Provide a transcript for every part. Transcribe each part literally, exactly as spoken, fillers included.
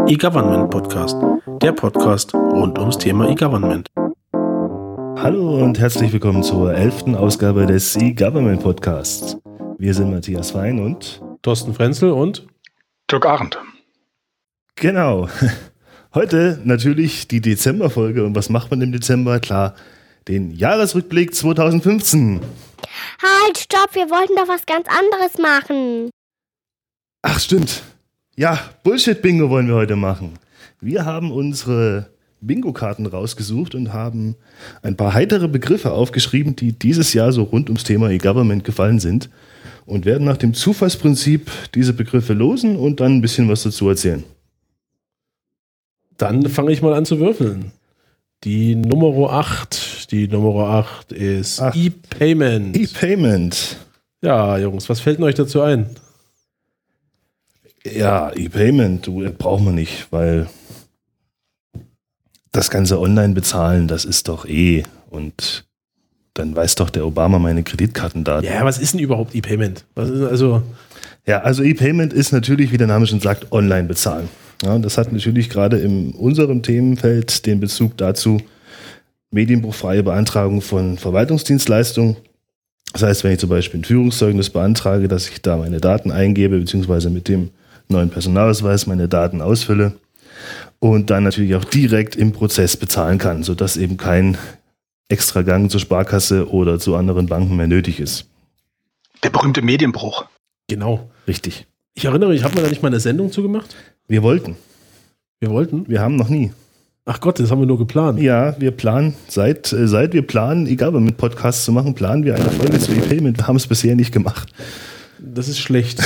E-Government Podcast, der Podcast rund ums Thema E-Government. Hallo und herzlich willkommen zur elften Ausgabe des E-Government Podcasts. Wir sind Matthias Fein und Thorsten Frenzel und Dirk Arendt. Genau. Heute natürlich die Dezemberfolge. Und was macht man im Dezember? Klar, den Jahresrückblick zwanzig fünfzehn. Halt, stopp, wir wollten doch was ganz anderes machen. Ach, stimmt. Ja, Bullshit-Bingo wollen wir heute machen. Wir haben unsere Bingo-Karten rausgesucht und haben ein paar heitere Begriffe aufgeschrieben, die dieses Jahr so rund ums Thema E-Government gefallen sind und werden nach dem Zufallsprinzip diese Begriffe losen und dann ein bisschen was dazu erzählen. Dann fange ich mal an zu würfeln. Die Nummer acht, die Nummer acht ist Ach. E-Payment. E-Payment. Ja, Jungs, was fällt denn euch dazu ein? Ja, E-Payment, du, braucht man nicht, weil das ganze Online-Bezahlen, das ist doch eh. Und dann weiß doch der Obama meine Kreditkartendaten. Ja, was ist denn überhaupt E-Payment? Was ist also? Ja, also E-Payment ist natürlich, wie der Name schon sagt, Online-Bezahlen. Ja, das hat natürlich gerade in unserem Themenfeld den Bezug dazu, medienbruchfreie Beantragung von Verwaltungsdienstleistungen. Das heißt, wenn ich zum Beispiel ein Führungszeugnis beantrage, dass ich da meine Daten eingebe, beziehungsweise mit dem neuen Personalausweis meine Daten ausfülle und dann natürlich auch direkt im Prozess bezahlen kann, sodass eben kein Extragang zur Sparkasse oder zu anderen Banken mehr nötig ist. Der berühmte Medienbruch. Genau. Richtig. Ich erinnere mich, haben wir da nicht mal eine Sendung zu gemacht? Wir wollten. Wir wollten? Wir haben noch nie. Ach Gott, das haben wir nur geplant. Ja, wir planen, seit, äh, seit wir planen, E-Government Podcasts zu machen, planen wir eine Folge zu E-Payment. Wir haben es bisher nicht gemacht. Das ist schlecht.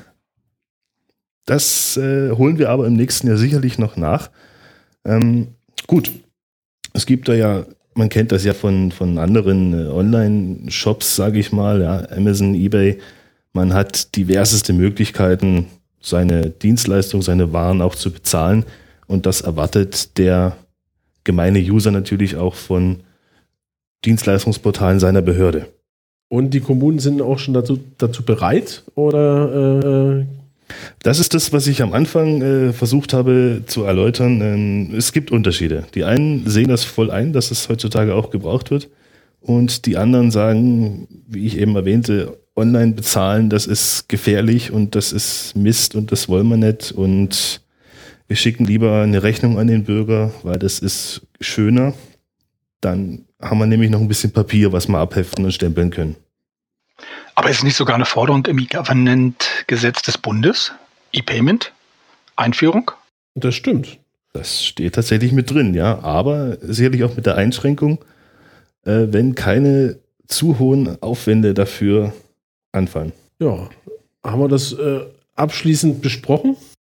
Das äh, holen wir aber im nächsten Jahr sicherlich noch nach. Ähm, gut, es gibt da ja, man kennt das ja von, von anderen äh, Online-Shops, sage ich mal, ja, Amazon, eBay. Man hat diverseste Möglichkeiten, seine Dienstleistung, seine Waren auch zu bezahlen. Und das erwartet der gemeine User natürlich auch von Dienstleistungsportalen seiner Behörde. Und die Kommunen sind auch schon dazu, dazu bereit? Oder? Äh Das ist das, was ich am Anfang äh, versucht habe zu erläutern. Ähm, es gibt Unterschiede. Die einen sehen das voll ein, dass es heutzutage auch gebraucht wird. Und die anderen sagen, wie ich eben erwähnte, online bezahlen, das ist gefährlich und das ist Mist und das wollen wir nicht. Und wir schicken lieber eine Rechnung an den Bürger, weil das ist schöner. Dann haben wir nämlich noch ein bisschen Papier, was wir abheften und stempeln können. Aber ist nicht sogar eine Forderung im E-Government-Gesetz des Bundes? E-Payment? Einführung? Das stimmt. Das steht tatsächlich mit drin, ja. Aber sicherlich auch mit der Einschränkung, äh, wenn keine zu hohen Aufwände dafür anfallen. Ja, haben wir das äh, abschließend besprochen?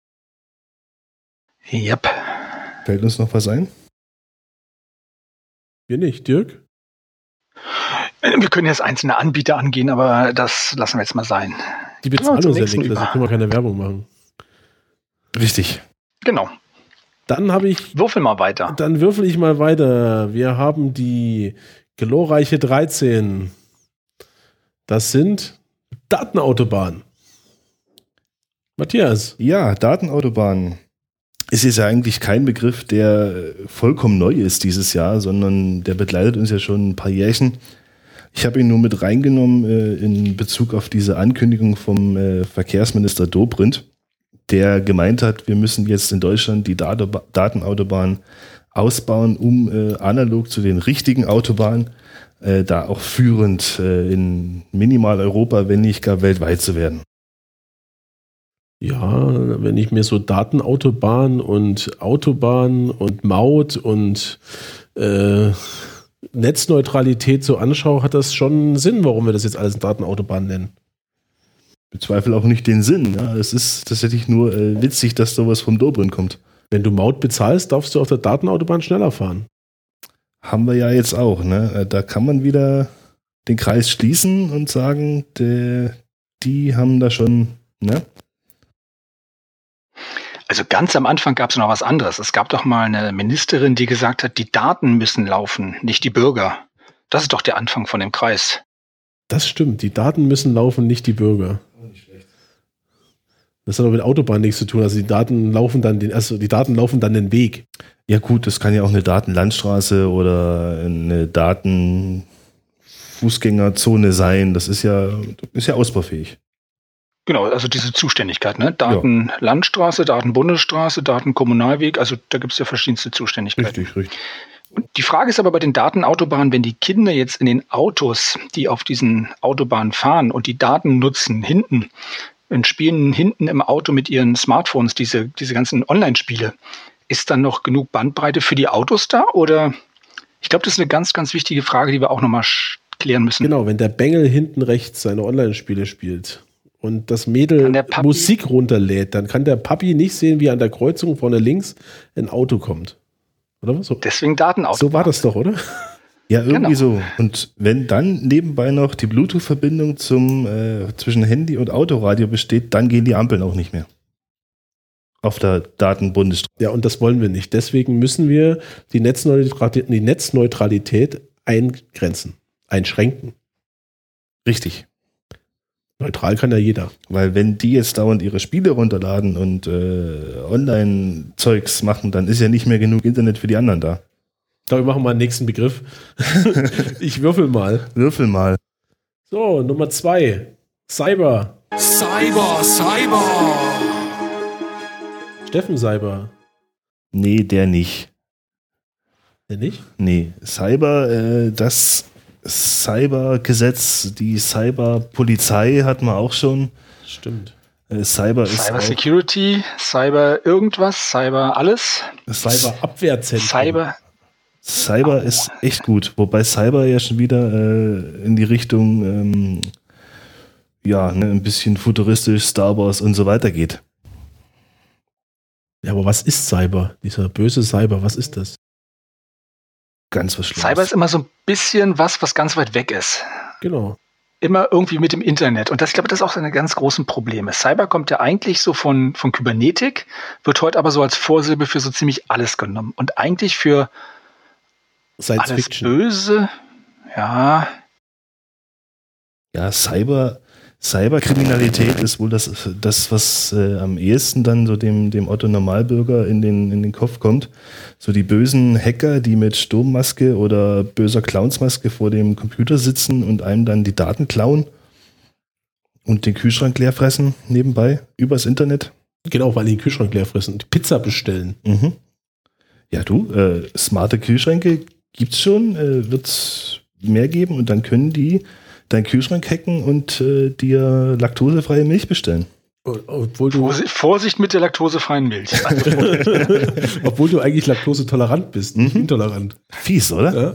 Yep. Fällt uns noch was ein? Wir nicht, Dirk? Wir können jetzt einzelne Anbieter angehen, aber das lassen wir jetzt mal sein. Die bezahlen Ja, uns ja nächsten nichts, also können wir keine Werbung machen. Richtig. Genau. Dann habe ich... Würfel mal weiter. Dann würfel ich mal weiter. Wir haben die glorreiche dreizehn. Das sind Datenautobahnen. Matthias. Ja, Datenautobahnen. Es ist ja eigentlich kein Begriff, der vollkommen neu ist dieses Jahr, sondern der begleitet uns ja schon ein paar Jährchen. Ich habe ihn nur mit reingenommen äh, in Bezug auf diese Ankündigung vom äh, Verkehrsminister Dobrindt, der gemeint hat, wir müssen jetzt in Deutschland die Dat- Datenautobahn ausbauen, um äh, analog zu den richtigen Autobahnen äh, da auch führend äh, in Minimal-Europa, wenn nicht gar weltweit zu werden. Ja, wenn ich mir so Datenautobahn und Autobahn und Maut und äh, Netzneutralität so anschaue, hat das schon Sinn, warum wir das jetzt alles Datenautobahn nennen. Ich bezweifle auch nicht den Sinn. Ja. Es ist tatsächlich nur äh, witzig, dass sowas vom Dobrindt kommt. Wenn du Maut bezahlst, darfst du auf der Datenautobahn schneller fahren. Haben wir ja jetzt auch. Ne? Da kann man wieder den Kreis schließen und sagen, de, die haben da schon... Ne? Also ganz am Anfang gab es noch was anderes. Es gab doch mal eine Ministerin, die gesagt hat, die Daten müssen laufen, nicht die Bürger. Das ist doch der Anfang von dem Kreis. Das stimmt, die Daten müssen laufen, nicht die Bürger. Oh, nicht schlecht. Das hat aber mit Autobahn nichts zu tun. Also die Daten laufen dann den, also die Daten laufen dann den Weg. Ja gut, das kann ja auch eine Datenlandstraße oder eine Datenfußgängerzone sein. Das ist ja, ist ja ausbaufähig. Genau, also diese Zuständigkeit, ne? Datenlandstraße, Datenbundesstraße, Datenkommunalweg, also da gibt es ja verschiedenste Zuständigkeiten. Richtig, richtig. Und die Frage ist aber bei den Datenautobahnen, wenn die Kinder jetzt in den Autos, die auf diesen Autobahnen fahren und die Daten nutzen, hinten, und spielen hinten im Auto mit ihren Smartphones diese, diese ganzen Online-Spiele, ist dann noch genug Bandbreite für die Autos da? Oder ich glaube, das ist eine ganz, ganz wichtige Frage, die wir auch nochmal klären müssen. Genau, wenn der Bengel hinten rechts seine Online-Spiele spielt und das Mädel Musik runterlädt, dann kann der Papi nicht sehen, wie an der Kreuzung vorne links ein Auto kommt. Oder was? So, deswegen Datenautobahn. So war das doch, oder? Ja, irgendwie genau. so. Und wenn dann nebenbei noch die Bluetooth-Verbindung zum äh, zwischen Handy und Autoradio besteht, dann gehen die Ampeln auch nicht mehr. Auf der Datenbundesstraße. Ja, und das wollen wir nicht. Deswegen müssen wir die Netzneutralität, die Netzneutralität eingrenzen, einschränken. Richtig. Neutral kann ja jeder. Weil wenn die jetzt dauernd ihre Spiele runterladen und äh, Online-Zeugs machen, dann ist ja nicht mehr genug Internet für die anderen da. Ich glaube, wir machen mal einen nächsten Begriff. Ich würfel mal. Würfel mal. So, Nummer zwei. Cyber. Cyber, Cyber. Steffen Cyber. Nee, der nicht. Der nicht? Nee, Cyber, äh, das Cybergesetz, die Cyberpolizei hat man auch schon. Stimmt. Äh, Cyber ist Cyber auch, Security, Cyber irgendwas, Cyber alles. Cyber Abwehrzentrum. Cyber. Cyber ist echt gut, wobei Cyber ja schon wieder äh, in die Richtung ähm, ja, ne, ein bisschen futuristisch, Star Wars und so weiter geht. Ja, aber was ist Cyber? Dieser böse Cyber, was ist das? Ganz was Schlimmes. Cyber ist immer so ein bisschen was, was ganz weit weg ist. Genau. Immer irgendwie mit dem Internet. Und das, ich glaube, das ist auch so eine ganz großen Probleme. Cyber kommt ja eigentlich so von, von Kybernetik, wird heute aber so als Vorsilbe für so ziemlich alles genommen. Und eigentlich für Science alles Fiction. Böse, ja. Ja, Cyber, Cyberkriminalität ist wohl das, das was äh, am ehesten dann so dem, dem Otto-Normalbürger in den, in den Kopf kommt. So die bösen Hacker, die mit Sturmmaske oder böser Clownsmaske vor dem Computer sitzen und einem dann die Daten klauen und den Kühlschrank leer fressen nebenbei, übers Internet. Genau, weil die den Kühlschrank leer fressen und Pizza bestellen. Mhm. Ja, du, äh, smarte Kühlschränke gibt's schon, äh, wird's mehr geben und dann können die deinen Kühlschrank hacken und äh, dir laktosefreie Milch bestellen. Obwohl du, Vorsicht, Vorsicht mit der laktosefreien Milch. obwohl du eigentlich laktosetolerant bist, nicht Mhm. intolerant. Fies, oder? Ja?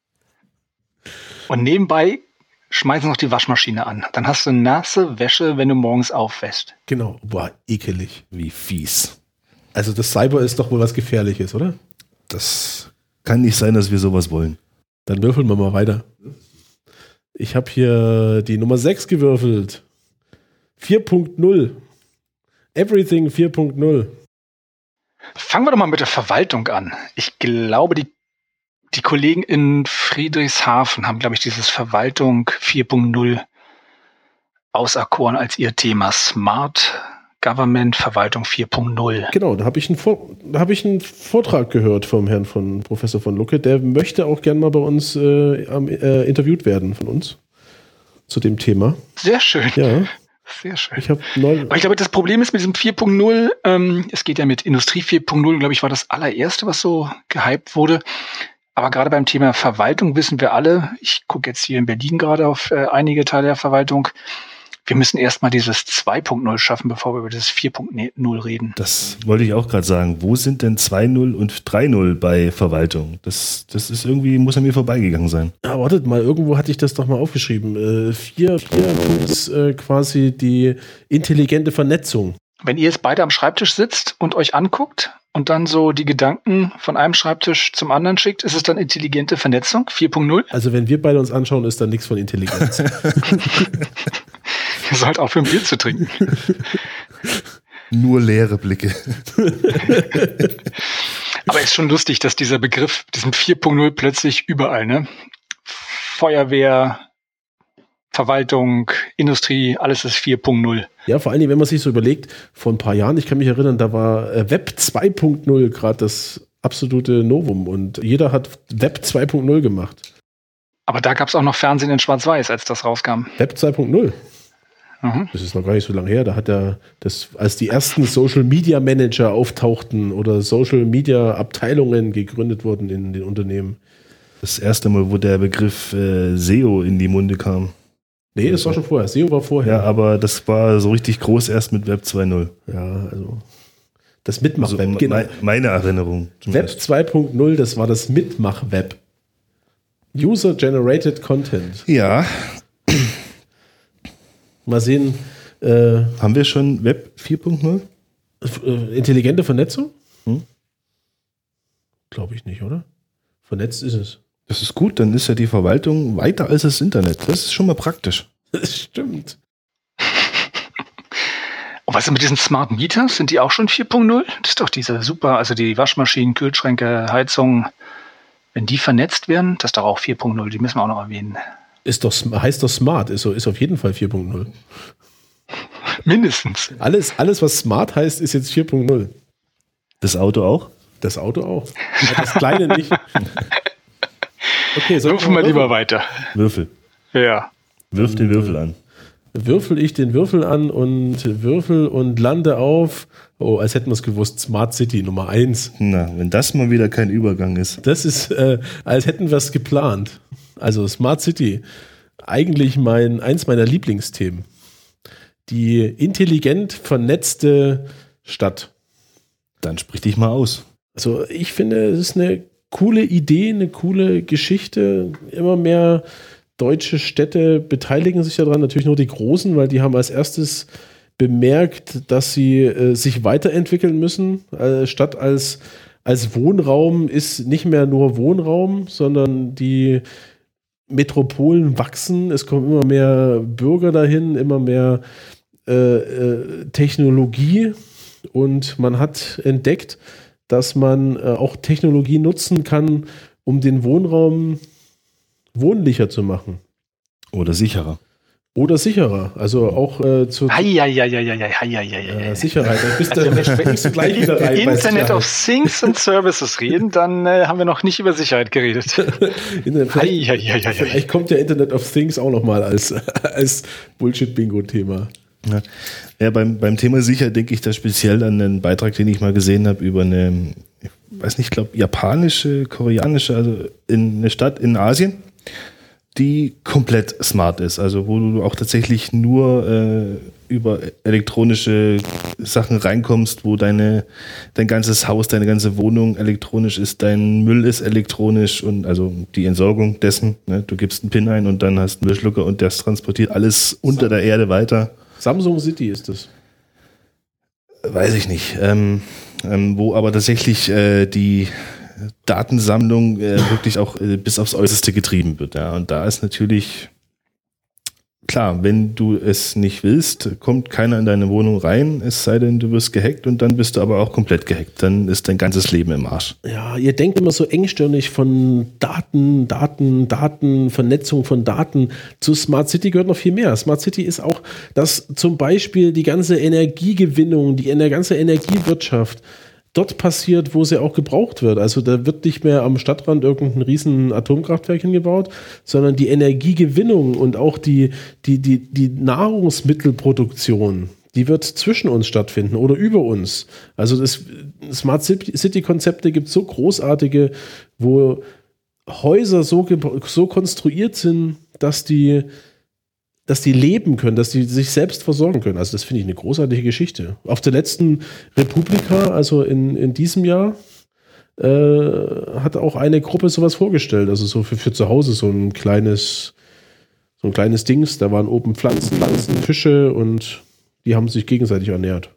Und nebenbei schmeißen noch die Waschmaschine an. Dann hast du nasse Wäsche, wenn du morgens aufwäschst. Genau. Boah, ekelig. Wie fies. Also das Cyber ist doch wohl was Gefährliches, oder? Das kann nicht sein, dass wir sowas wollen. Dann würfeln wir mal weiter. Ich habe hier die Nummer sechs gewürfelt. vier Punkt null. Everything vier Punkt null. Fangen wir doch mal mit der Verwaltung an. Ich glaube, die, die Kollegen in Friedrichshafen haben, glaube ich, dieses Verwaltung vier Punkt null auserkoren als ihr Thema. Smart Government Verwaltung vier Punkt null. Genau, da habe ich, einen Vor- da hab ich einen Vortrag gehört vom Herrn von Professor von Lucke. Der möchte auch gerne mal bei uns äh, am, äh, interviewt werden von uns zu dem Thema. Sehr schön. Ja, Sehr schön. ich habe neu. Aber ich glaube, das Problem ist mit diesem vier Punkt null, ähm, es geht ja mit Industrie vier Punkt null, glaube ich, war das allererste, was so gehypt wurde. Aber gerade beim Thema Verwaltung wissen wir alle, ich gucke jetzt hier in Berlin gerade auf äh, einige Teile der Verwaltung, wir müssen erstmal dieses zwei Punkt null schaffen, bevor wir über dieses vier Punkt null reden. Das wollte ich auch gerade sagen. Wo sind denn zwei Punkt null und drei Punkt null bei Verwaltung? Das, das ist irgendwie, muss an mir vorbeigegangen sein. Ja, wartet mal, irgendwo hatte ich das doch mal aufgeschrieben. Äh, vier, vier ist äh, quasi die intelligente Vernetzung. Wenn ihr jetzt beide am Schreibtisch sitzt und euch anguckt und dann so die Gedanken von einem Schreibtisch zum anderen schickt, ist es dann intelligente Vernetzung vier Punkt null? Also wenn wir beide uns anschauen, ist da nichts von Intelligenz. Ihr sollt aufhören, Bier zu trinken. Nur leere Blicke. Aber ist schon lustig, dass dieser Begriff, diesem vier Punkt null plötzlich überall, ne? Feuerwehr, Verwaltung, Industrie, alles ist vier Punkt null. Ja, vor allen Dingen, wenn man sich so überlegt, vor ein paar Jahren, ich kann mich erinnern, da war äh, Web zwei Punkt null gerade das absolute Novum und jeder hat Web zwei Punkt null gemacht. Aber da gab es auch noch Fernsehen in Schwarz-Weiß, als das rauskam. Web zwei Punkt null? Mhm. Das ist noch gar nicht so lange her. Da hat er, das, als die ersten Social Media Manager auftauchten oder Social Media Abteilungen gegründet wurden in den Unternehmen. Das erste Mal, wo der Begriff äh, S E O in die Munde kam. Nee, das war schon vorher. S E O war vorher. Ja, aber das war so richtig groß erst mit Web zwei Punkt null. Ja, also das Mitmach-Web. Also, genau. me- meine Erinnerung. Web zwei Punkt null, das war das Mitmach-Web. User-Generated Content. Ja. Mal sehen. Äh, Haben wir schon Web vier Punkt null? äh, intelligente Vernetzung? Hm? Glaube ich nicht, oder? Vernetzt ist es. Das ist gut, dann ist ja die Verwaltung weiter als das Internet. Das ist schon mal praktisch. Das stimmt. Und was ist mit diesen Smart Meters? Sind die auch schon vier Punkt null? Das ist doch diese super, also die Waschmaschinen, Kühlschränke, Heizungen, wenn die vernetzt werden, das ist doch auch vier Punkt null, die müssen wir auch noch erwähnen. Ist doch, heißt doch Smart, ist, so, ist auf jeden Fall vier Punkt null. Mindestens. Alles, alles, was Smart heißt, ist jetzt vier Punkt null. Das Auto auch? Das Auto auch. Das Kleine nicht. Okay, Würfeln wir lieber weiter. Würfel. Ja. Wirf den Würfel an. Würfel ich den Würfel an und würfel und lande auf, oh, als hätten wir es gewusst, Smart City Nummer eins. Na, wenn das mal wieder kein Übergang ist. Das ist, äh, als hätten wir es geplant. Also Smart City, eigentlich mein, eins meiner Lieblingsthemen. Die intelligent vernetzte Stadt. Dann sprich dich mal aus. Also ich finde, es ist eine coole Idee, eine coole Geschichte. Immer mehr deutsche Städte beteiligen sich daran, natürlich nur die großen, weil die haben als erstes bemerkt, dass sie äh, sich weiterentwickeln müssen. Äh, Stadt als, als Wohnraum ist nicht mehr nur Wohnraum, sondern die Metropolen wachsen. Es kommen immer mehr Bürger dahin, immer mehr äh, äh, Technologie und man hat entdeckt, dass man äh, auch Technologie nutzen kann, um den Wohnraum wohnlicher zu machen. Oder sicherer. Oder sicherer. Also auch äh, zur Eieieiei. äh, Sicherheit. Da bist du, da springst du gleich wieder rein. bei Internet Sicherheit. of Things und Services reden, dann äh, haben wir noch nicht über Sicherheit geredet. Internet, vielleicht, Eieieiei. vielleicht kommt ja Internet of Things auch nochmal als, als Bullshit-Bingo-Thema. Ja, ja beim, beim Thema Sicherheit denke ich da speziell an einen Beitrag, den ich mal gesehen habe über eine, ich weiß nicht, ich glaube, japanische, koreanische, also in eine Stadt in Asien, die komplett smart ist. Also wo du auch tatsächlich nur äh, über elektronische Sachen reinkommst, wo deine dein ganzes Haus, deine ganze Wohnung elektronisch ist, dein Müll ist elektronisch und also die Entsorgung dessen. Ne? Du gibst einen PIN ein und dann hast einen Müllschlucker und das transportiert alles unter der Erde weiter. Samsung City ist es. Weiß ich nicht. Ähm, ähm, wo aber tatsächlich äh, die Datensammlung äh, wirklich auch äh, bis aufs Äußerste getrieben wird. Ja. Und da ist natürlich klar, wenn du es nicht willst, kommt keiner in deine Wohnung rein, es sei denn, du wirst gehackt und dann bist du aber auch komplett gehackt. Dann ist dein ganzes Leben im Arsch. Ja, ihr denkt immer so engstirnig von Daten, Daten, Daten, Vernetzung von Daten. Zu Smart City gehört noch viel mehr. Smart City ist auch, dass zum Beispiel die ganze Energiegewinnung, die ganze Energiewirtschaft dort passiert, wo sie auch gebraucht wird. Also da wird nicht mehr am Stadtrand irgendein riesen Atomkraftwerk hingebaut, sondern die Energiegewinnung und auch die, die, die, die Nahrungsmittelproduktion, die wird zwischen uns stattfinden oder über uns. Also das Smart City-Konzepte gibt es so großartige, wo Häuser so, so konstruiert sind, dass die dass die leben können, dass die sich selbst versorgen können. Also das finde ich eine großartige Geschichte. Auf der letzten Republika, also in, in diesem Jahr, äh, hat auch eine Gruppe sowas vorgestellt. Also so für, für zu Hause so ein kleines, so ein kleines Dings. Da waren oben Pflanzen, Pflanzen, Fische und die haben sich gegenseitig ernährt.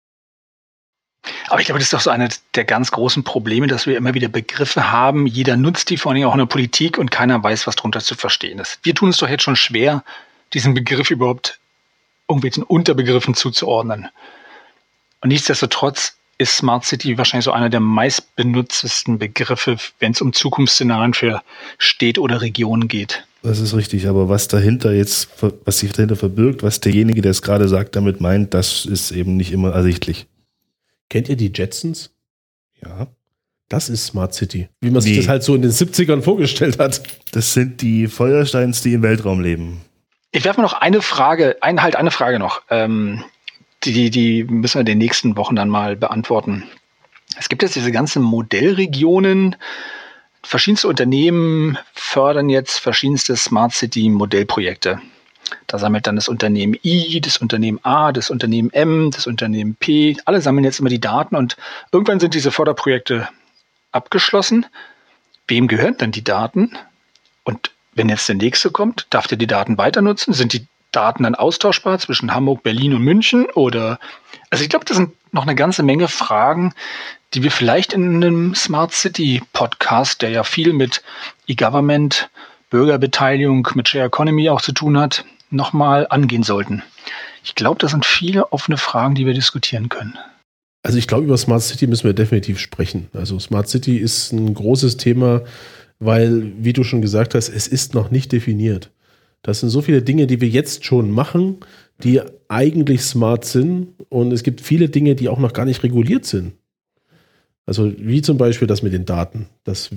Aber ich glaube, das ist doch so eine der ganz großen Probleme, dass wir immer wieder Begriffe haben. Jeder nutzt die, vor allem auch in der Politik, und keiner weiß, was darunter zu verstehen ist. Wir tun es doch jetzt schon schwer, diesen Begriff überhaupt irgendwelchen Unterbegriffen zuzuordnen. Und nichtsdestotrotz ist Smart City wahrscheinlich so einer der meistbenutztesten Begriffe, wenn es um Zukunftsszenarien für Städte oder Regionen geht. Das ist richtig, aber was dahinter jetzt, was sich dahinter verbirgt, was derjenige, der es gerade sagt, damit meint, das ist eben nicht immer ersichtlich. Kennt ihr die Jetsons? Ja. Das ist Smart City. Wie man sich Nee. das halt so in den siebzigern vorgestellt hat. Das sind die Feuersteins, die im Weltraum leben. Ich werfe noch eine Frage, ein, halt eine Frage noch. Ähm, die, die müssen wir in den nächsten Wochen dann mal beantworten. Es gibt jetzt diese ganzen Modellregionen. Verschiedenste Unternehmen fördern jetzt verschiedenste Smart City Modellprojekte. Da sammelt dann das Unternehmen I, das Unternehmen A, das Unternehmen M, das Unternehmen P. Alle sammeln jetzt immer die Daten und irgendwann sind diese Förderprojekte abgeschlossen. Wem gehören dann die Daten? Und wenn jetzt der nächste kommt, darf der die Daten weiter nutzen? Sind die Daten dann austauschbar zwischen Hamburg, Berlin und München? Oder, also ich glaube, das sind noch eine ganze Menge Fragen, die wir vielleicht in einem Smart City Podcast, der ja viel mit E-Government, Bürgerbeteiligung, mit Share Economy auch zu tun hat, nochmal angehen sollten. Ich glaube, das sind viele offene Fragen, die wir diskutieren können. Also ich glaube, über Smart City müssen wir definitiv sprechen. Also Smart City ist ein großes Thema, weil, wie du schon gesagt hast, es ist noch nicht definiert. Das sind so viele Dinge, die wir jetzt schon machen, die eigentlich smart sind. Und es gibt viele Dinge, die auch noch gar nicht reguliert sind. Also wie zum Beispiel das mit den Daten. Das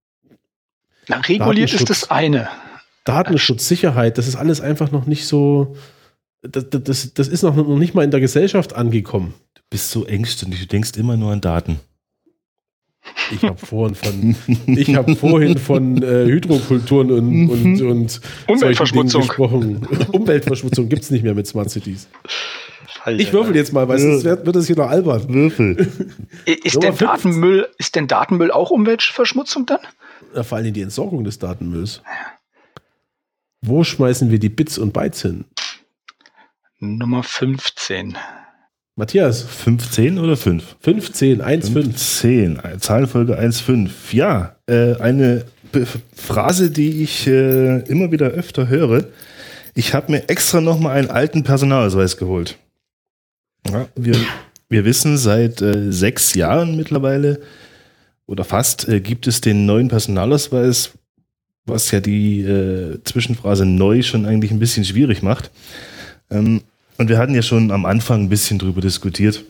Na, reguliert ist das eine. Datenschutz, Sicherheit, das ist alles einfach noch nicht so, das, das, das ist noch, noch nicht mal in der Gesellschaft angekommen. Du bist so ängstlich, du denkst immer nur an Daten. Ich habe vorhin von, ich habe vorhin von äh, Hydrokulturen und, und, und Umweltverschmutzung gesprochen. Umweltverschmutzung gibt es nicht mehr mit Smart Cities. Ich würfel jetzt mal, weil sonst wird, wird das hier noch albern. Würfel. Ist Nummer denn, Datenmüll, ist denn Datenmüll auch Umweltverschmutzung dann? Ja, vor allem die Entsorgung des Datenmülls. Wo schmeißen wir die Bits und Bytes hin? Nummer fünfzehn. Matthias, fünfzehn oder fünf? fünfzehn, eins fünf. fünfzehn, Zahlenfolge eins fünf. Ja, äh, eine Be- Phrase, die ich äh, immer wieder öfter höre. Ich habe mir extra nochmal einen alten Personalausweis geholt. Ja, wir, wir wissen, seit äh, sechs Jahren mittlerweile oder fast äh, gibt es den neuen Personalausweis, was ja die äh, Zwischenphrase neu schon eigentlich ein bisschen schwierig macht. Ähm, und wir hatten ja schon am Anfang ein bisschen drüber diskutiert,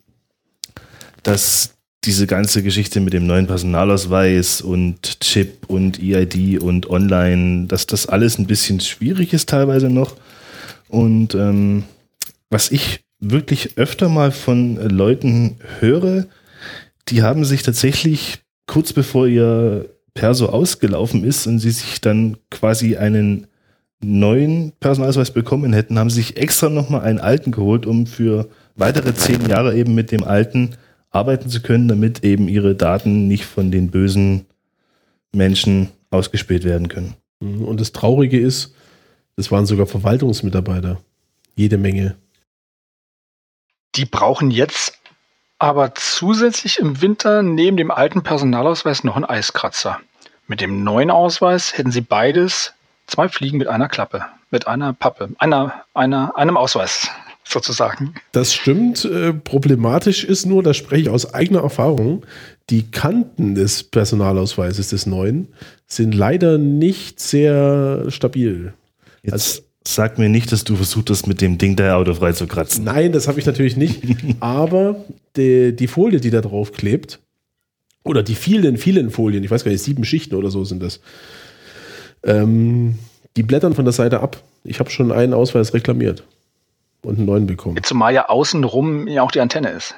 dass diese ganze Geschichte mit dem neuen Personalausweis und Chip und E I D und Online, dass das alles ein bisschen schwierig ist teilweise noch. Und ähm, was ich wirklich öfter mal von äh, Leuten höre, die haben sich tatsächlich kurz bevor ihr Perso ausgelaufen ist und sie sich dann quasi einen neuen Personalausweis bekommen hätten, haben sich extra nochmal einen alten geholt, um für weitere zehn Jahre eben mit dem alten arbeiten zu können, damit eben ihre Daten nicht von den bösen Menschen ausgespäht werden können. Und das Traurige ist, das waren sogar Verwaltungsmitarbeiter. Jede Menge. Die brauchen jetzt aber zusätzlich im Winter neben dem alten Personalausweis noch einen Eiskratzer. Mit dem neuen Ausweis hätten sie beides, zwei Fliegen mit einer Klappe, mit einer Pappe, einer, einer, einem Ausweis sozusagen. Das stimmt. Äh, problematisch ist nur, das spreche ich aus eigener Erfahrung, die Kanten des Personalausweises des neuen sind leider nicht sehr stabil. Jetzt Also, sag mir nicht, dass du versucht hast, mit dem Ding der Auto frei zu kratzen. nein, das habe ich natürlich nicht. Aber die, die Folie, die da drauf klebt, oder die vielen, vielen Folien, ich weiß gar nicht, sieben Schichten oder so sind das, ähm, die blättern von der Seite ab. Ich habe schon einen Ausweis reklamiert und einen neuen bekommen. Zumal ja außenrum ja auch die Antenne ist.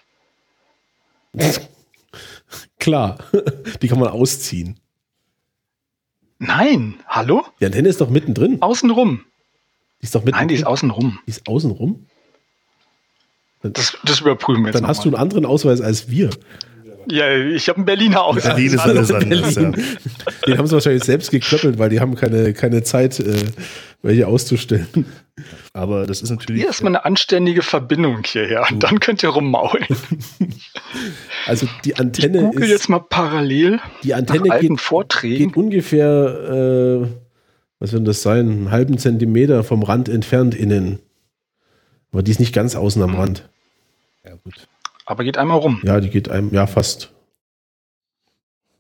Klar, die kann man ausziehen. Nein, hallo? Die Antenne ist doch mittendrin. Außenrum. Die ist doch mittendrin. Nein, die ist außenrum. Die ist außenrum? Das, das überprüfen wir jetzt Dann hast du einen anderen Ausweis als wir. Ja, ich habe einen Berliner Ausweis. Berlin ist alles anders. Ja. Den haben sie wahrscheinlich selbst geklöppelt, weil die haben keine, keine Zeit, äh, welche auszustellen. Aber das ist natürlich. Hier ist mal eine anständige Verbindung hierher. Und dann könnt ihr rummaulen. Also die Ich Antenne google ist, jetzt mal parallel die Antenne nach alten geht, Vorträgen. geht ungefähr, äh, was wird das sein, einen halben Zentimeter vom Rand entfernt innen. Aber die ist nicht ganz außen am Rand. Ja, gut. Aber geht einmal rum. Ja, die geht einem, ja, fast.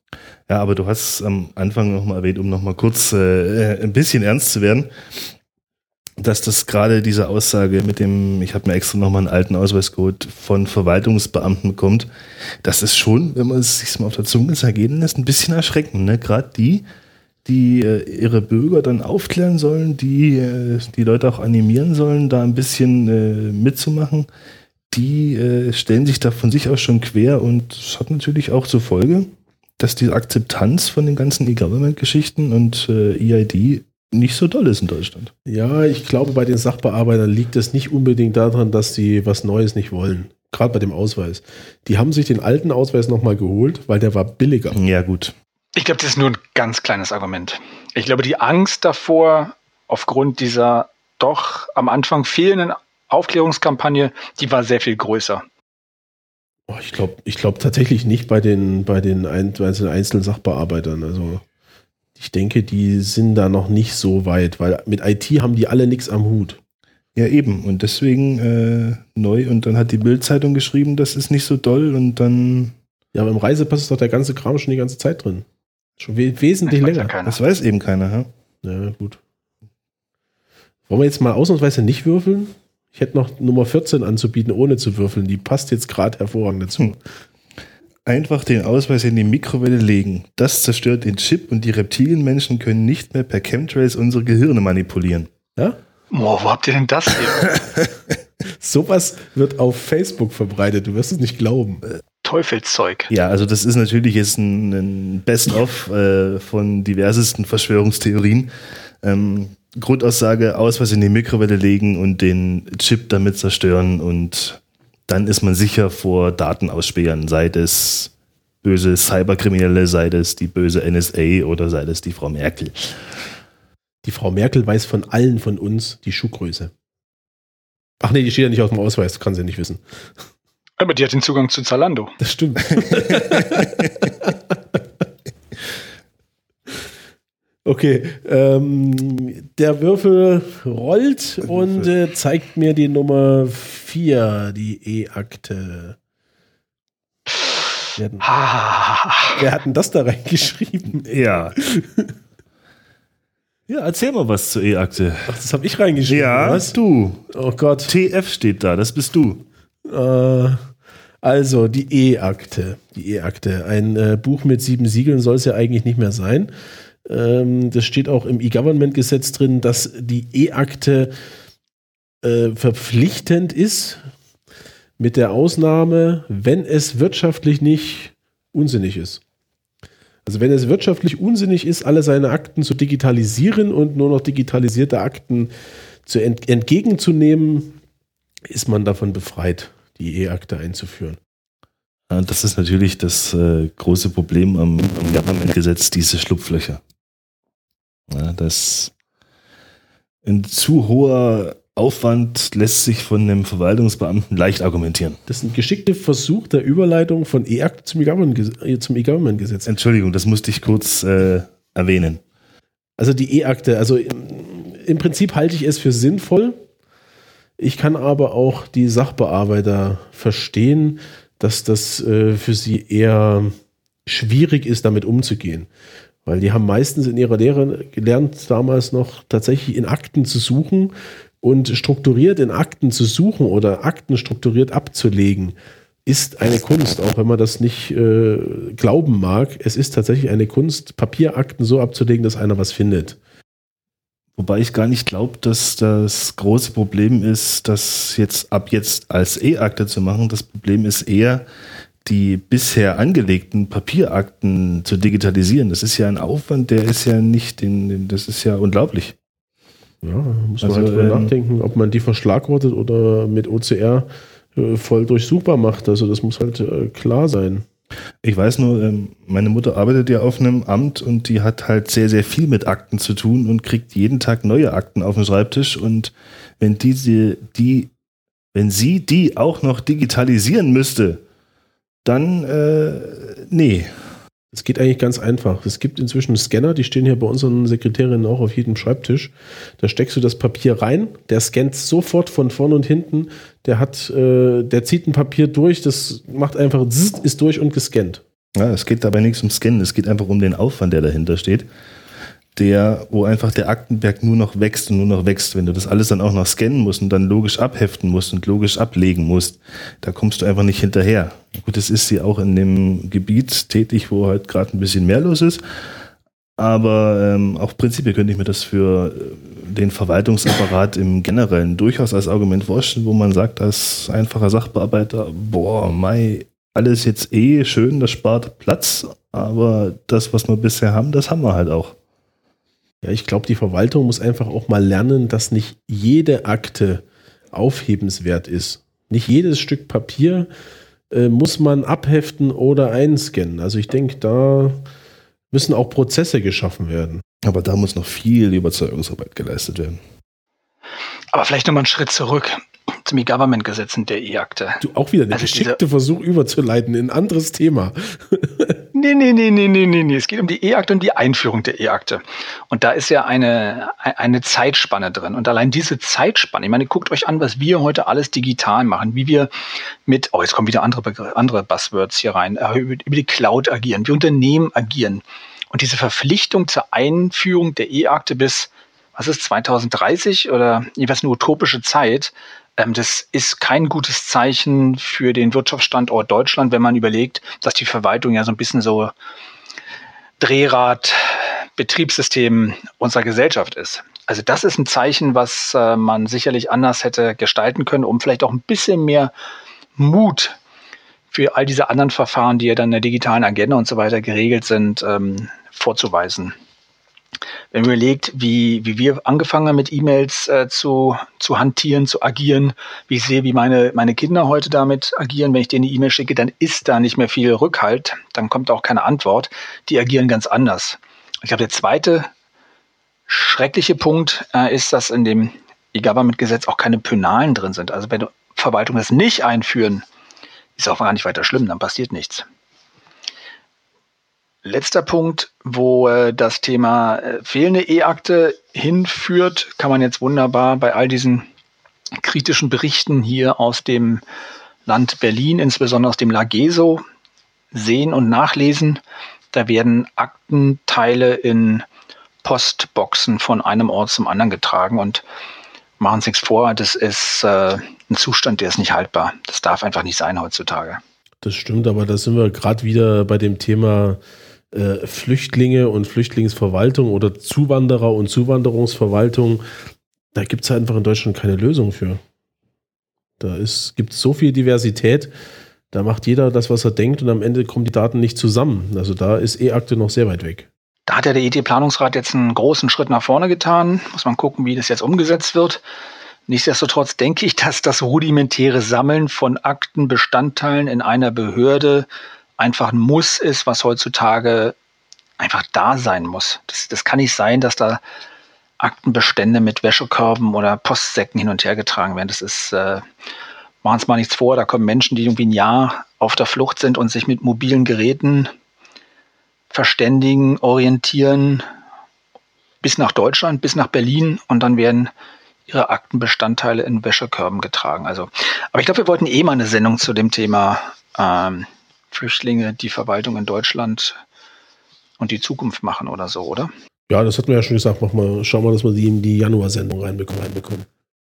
Ja, aber du hast es am Anfang nochmal erwähnt, um nochmal kurz äh, ein bisschen ernst zu werden, dass das gerade diese Aussage mit dem, ich habe mir extra nochmal einen alten Ausweis geholt, von Verwaltungsbeamten kommt, das ist schon, wenn man es sich mal auf der Zunge zergehen lässt, ein bisschen erschreckend. Ne? Gerade die, die äh, ihre Bürger dann aufklären sollen, die äh, die Leute auch animieren sollen, da ein bisschen äh, mitzumachen, die äh, stellen sich da von sich aus schon quer und das hat natürlich auch zur Folge, dass die Akzeptanz von den ganzen E-Government-Geschichten und äh, E I D nicht so doll ist in Deutschland. Ja, ich glaube, bei den Sachbearbeitern liegt es nicht unbedingt daran, dass sie was Neues nicht wollen. Gerade bei dem Ausweis. Die haben sich den alten Ausweis nochmal geholt, weil der war billiger. Ja, gut. Ich glaube, das ist nur ein ganz kleines Argument. Ich glaube, die Angst davor, aufgrund dieser doch am Anfang fehlenden Aufklärungskampagne, die war sehr viel größer. Oh, ich glaube ich glaub tatsächlich nicht bei den, bei den einzelnen Einzelsachbearbeitern. Also ich denke, die sind da noch nicht so weit, weil mit I T haben die alle nichts am Hut. Ja, eben. Und deswegen äh, neu. Und dann hat die Bild-Zeitung geschrieben, das ist nicht so doll. Und dann... Ja, aber im Reisepass ist doch der ganze Kram schon die ganze Zeit drin. Schon we- wesentlich Das weiß länger. ja keiner. Das weiß eben keiner. Ja? Ja, gut. Wollen wir jetzt mal ausnahmsweise nicht würfeln? Ich hätte noch Nummer vierzehn anzubieten, ohne zu würfeln. Die passt jetzt gerade hervorragend dazu. Hm. Einfach den Ausweis in die Mikrowelle legen. Das zerstört den Chip und die Reptilienmenschen können nicht mehr per Chemtrails unsere Gehirne manipulieren. Ja? Boah, wo habt ihr denn das hier? Sowas wird auf Facebook verbreitet. Du wirst es nicht glauben. Teufelszeug. Ja, also das ist natürlich jetzt ein, ein Best-of äh, von diversesten Verschwörungstheorien. Ähm, Grundaussage, Ausweis in die Mikrowelle legen und den Chip damit zerstören und dann ist man sicher vor Datenausspähern, sei es böse Cyberkriminelle, sei es die böse N S A oder sei es die Frau Merkel. Die Frau Merkel weiß von allen von uns die Schuhgröße. Ach nee, die steht ja nicht auf dem Ausweis, kann sie nicht wissen. Aber die hat den Zugang zu Zalando. Das stimmt. Okay, ähm, der Würfel rollt und äh, zeigt mir die Nummer vier, die E-Akte. Wer, Ah, wer hat denn das da reingeschrieben? Ja. Ja, erzähl mal was zur E-Akte. Ach, das habe ich reingeschrieben. Ja, was? du. Oh Gott. T F steht da, das bist du. Äh, also, die E-Akte. Die E-Akte. Ein äh, Buch mit sieben Siegeln soll es ja eigentlich nicht mehr sein. Ähm, das steht auch im E-Government-Gesetz drin, dass die E-Akte äh, verpflichtend ist, mit der Ausnahme, wenn es wirtschaftlich nicht unsinnig ist. Also wenn es wirtschaftlich unsinnig ist, alle seine Akten zu digitalisieren und nur noch digitalisierte Akten zu ent- entgegenzunehmen, ist man davon befreit, die E-Akte einzuführen. Ja, das ist natürlich das äh, große Problem am, am Government-Gesetz, diese Schlupflöcher. Ja, das ein zu hoher Aufwand lässt sich von einem Verwaltungsbeamten leicht argumentieren. Das ist ein geschickter Versuch der Überleitung von E-Akte zum E-Government- zum E-Government-Gesetz. Entschuldigung, das musste ich kurz äh, erwähnen. Also die E-Akte, also im, im Prinzip halte ich es für sinnvoll. Ich kann aber auch die Sachbearbeiter verstehen, dass das äh, für sie eher schwierig ist, damit umzugehen. Weil die haben meistens in ihrer Lehre gelernt, damals noch tatsächlich in Akten zu suchen und strukturiert in Akten zu suchen oder Akten strukturiert abzulegen, ist eine Kunst, auch wenn man das nicht äh, glauben mag. Es ist tatsächlich eine Kunst, Papierakten so abzulegen, dass einer was findet. Wobei ich gar nicht glaube, dass das große Problem ist, das jetzt ab jetzt als E-Akte zu machen. Das Problem ist eher, die bisher angelegten Papierakten zu digitalisieren. Das ist ja ein Aufwand, der ist ja nicht, in, das ist ja unglaublich. Ja, muss man Also, halt drüber ähm, nachdenken, ob man die verschlagwortet oder mit O C R äh, voll durchsuchbar macht. Also das muss halt äh, klar sein. Ich weiß nur, ähm, meine Mutter arbeitet ja auf einem Amt und die hat halt sehr, sehr viel mit Akten zu tun und kriegt jeden Tag neue Akten auf den Schreibtisch. Und wenn diese, die, wenn sie die auch noch digitalisieren müsste, dann, äh, nee. Es geht eigentlich ganz einfach. Es gibt inzwischen Scanner, die stehen hier bei unseren Sekretärinnen auch auf jedem Schreibtisch. Da steckst du das Papier rein, der scannt sofort von vorn und hinten. Der hat, äh, der zieht ein Papier durch, das macht einfach zzzt, ist durch und gescannt. Ja, es geht dabei nichts um Scannen, es geht einfach um den Aufwand, der dahinter steht. Der, wo einfach der Aktenberg nur noch wächst und nur noch wächst. Wenn du das alles dann auch noch scannen musst und dann logisch abheften musst und logisch ablegen musst, da kommst du einfach nicht hinterher. Gut, es ist sie auch in dem Gebiet tätig, wo halt gerade ein bisschen mehr los ist. Aber ähm, auch prinzipiell könnte ich mir das für den Verwaltungsapparat im Generellen durchaus als Argument vorstellen, wo man sagt, als einfacher Sachbearbeiter, boah, mei, alles jetzt eh schön, das spart Platz, aber das, was wir bisher haben, das haben wir halt auch. Ja, ich glaube, die Verwaltung muss einfach auch mal lernen, dass nicht jede Akte aufhebenswert ist. Nicht jedes Stück Papier äh, muss man abheften oder einscannen. Also ich denke, da müssen auch Prozesse geschaffen werden. Aber da muss noch viel Überzeugungsarbeit geleistet werden. Aber vielleicht nochmal einen Schritt zurück zum E-Government-Gesetz und der E-Akte. Du, auch wieder eine Also geschickte diese- Versuch überzuleiten in ein anderes Thema. Nee, nee, nee, nee, nee, nee, nee. Es geht um die E-Akte und die Einführung der E-Akte. Und da ist ja eine, eine Zeitspanne drin. Und allein diese Zeitspanne, ich meine, guckt euch an, was wir heute alles digital machen, wie wir mit, oh, jetzt kommen wieder andere Begr- andere Buzzwords hier rein, äh, über, über die Cloud agieren, wie Unternehmen agieren. Und diese Verpflichtung zur Einführung der E-Akte bis, was ist, zwanzig dreißig oder jeweils eine utopische Zeit, ähm, das ist kein gutes Zeichen für den Wirtschaftsstandort Deutschland, wenn man überlegt, dass die Verwaltung ja so ein bisschen so Drehrad, Betriebssystem unserer Gesellschaft ist. Also das ist ein Zeichen, was äh, man sicherlich anders hätte gestalten können, um vielleicht auch ein bisschen mehr Mut für all diese anderen Verfahren, die ja dann in der digitalen Agenda und so weiter geregelt sind, ähm, vorzuweisen. Wenn man überlegt, wie, wie wir angefangen haben mit E-Mails äh, zu, zu hantieren, zu agieren, wie ich sehe, wie meine, meine Kinder heute damit agieren, wenn ich denen eine E-Mail schicke, dann ist da nicht mehr viel Rückhalt, dann kommt auch keine Antwort. Die agieren ganz anders. Ich glaube, der zweite schreckliche Punkt äh, ist, dass in dem E-Government-Gesetz auch keine Penalen drin sind. Also wenn Verwaltungen das nicht einführen, ist auch gar nicht weiter schlimm, dann passiert nichts. Letzter Punkt, wo äh, das Thema äh, fehlende E-Akte hinführt, kann man jetzt wunderbar bei all diesen kritischen Berichten hier aus dem Land Berlin, insbesondere aus dem LAGESO, sehen und nachlesen. Da werden Aktenteile in Postboxen von einem Ort zum anderen getragen und machen Sie nichts vor, das ist äh, ein Zustand, der ist nicht haltbar. Das darf einfach nicht sein heutzutage. Das stimmt, aber da sind wir gerade wieder bei dem Thema äh, Flüchtlinge und Flüchtlingsverwaltung oder Zuwanderer und Zuwanderungsverwaltung. Da gibt es einfach in Deutschland keine Lösung für. Da gibt es so viel Diversität, da macht jeder das, was er denkt und am Ende kommen die Daten nicht zusammen. Also da ist E-Akte noch sehr weit weg. Da hat ja der I T-Planungsrat jetzt einen großen Schritt nach vorne getan. Muss man gucken, wie das jetzt umgesetzt wird. Nichtsdestotrotz denke ich, dass das rudimentäre Sammeln von Aktenbestandteilen in einer Behörde einfach ein Muss ist, was heutzutage einfach da sein muss. Das, das kann nicht sein, dass da Aktenbestände mit Wäschekörben oder Postsäcken hin und her getragen werden. Das ist, äh, machen uns mal nichts vor, da kommen Menschen, die irgendwie ein Jahr auf der Flucht sind und sich mit mobilen Geräten verständigen, orientieren, bis nach Deutschland, bis nach Berlin und dann werden ihre Aktenbestandteile in Wäschekörben getragen. Also, aber ich glaube, wir wollten eh mal eine Sendung zu dem Thema ähm, Flüchtlinge, die Verwaltung in Deutschland und die Zukunft machen oder so, oder? Ja, das hatten wir ja schon gesagt. Mach mal, schauen wir, dass wir die in die Januar-Sendung reinbekommen. reinbekommen.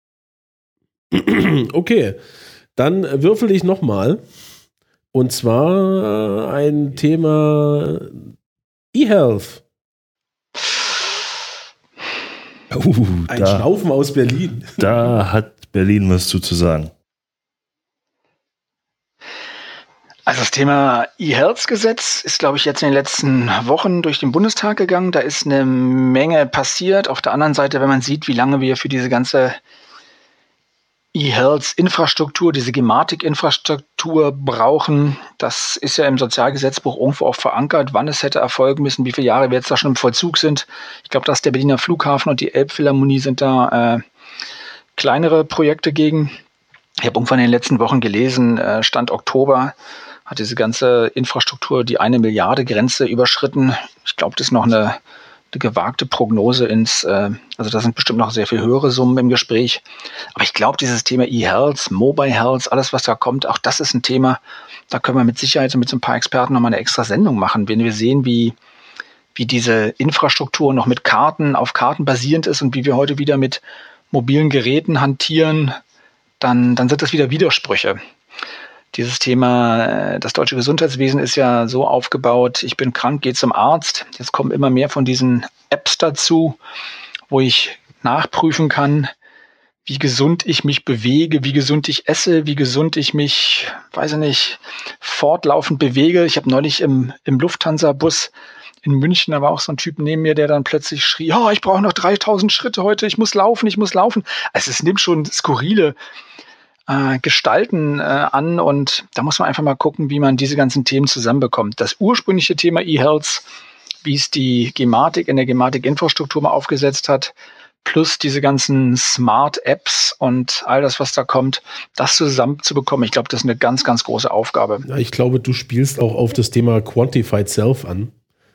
Okay, dann würfel ich nochmal. Und zwar ein Thema eHealth. Uh, Ein da, Schnaufen aus Berlin. da hat Berlin was zu, zu sagen. Also das Thema E-Health-Gesetz ist, glaube ich, jetzt in den letzten Wochen durch den Bundestag gegangen. Da ist eine Menge passiert. Auf der anderen Seite, wenn man sieht, wie lange wir für diese ganze E-Health-Infrastruktur, diese Gematik-Infrastruktur brauchen, das ist ja im Sozialgesetzbuch irgendwo auch verankert, wann es hätte erfolgen müssen, wie viele Jahre wir jetzt da schon im Vollzug sind. Ich glaube, dass der Berliner Flughafen und die Elbphilharmonie sind da äh, kleinere Projekte gegen. Ich habe irgendwann in den letzten Wochen gelesen, äh, Stand Oktober hat diese ganze Infrastruktur die eine Milliarde Grenze überschritten. Ich glaube, das ist noch eine, eine gewagte Prognose ins, äh, also da sind bestimmt noch sehr viel höhere Summen im Gespräch. Aber ich glaube, dieses Thema E-Health, Mobile Health, alles was da kommt, auch das ist ein Thema, da können wir mit Sicherheit mit so ein paar Experten nochmal eine extra Sendung machen, wenn wir sehen, wie, wie diese Infrastruktur noch mit Karten, auf Karten basierend ist und wie wir heute wieder mit mobilen Geräten hantieren, dann, dann sind das wieder Widersprüche. Dieses Thema, das deutsche Gesundheitswesen ist ja so aufgebaut, ich bin krank, gehe zum Arzt. Jetzt kommen immer mehr von diesen Apps dazu, wo ich nachprüfen kann, wie gesund ich mich bewege, wie gesund ich esse, wie gesund ich mich, weiß ich nicht, fortlaufend bewege. Ich habe neulich im, im Lufthansa-Bus in München, da war auch so ein Typ neben mir, der dann plötzlich schrie, oh, ich brauche noch dreitausend Schritte heute, ich muss laufen, ich muss laufen. Also es nimmt schon skurrile äh, Gestalten äh, an und da muss man einfach mal gucken, wie man diese ganzen Themen zusammenbekommt. Das ursprüngliche Thema E-Health, wie es die Gematik in der Gematik-Infrastruktur mal aufgesetzt hat, plus diese ganzen Smart-Apps und all das, was da kommt, das zusammenzubekommen, ich glaube, das ist eine ganz, ganz große Aufgabe. Ja, ich glaube, du spielst auch auf das Thema Quantified Self an.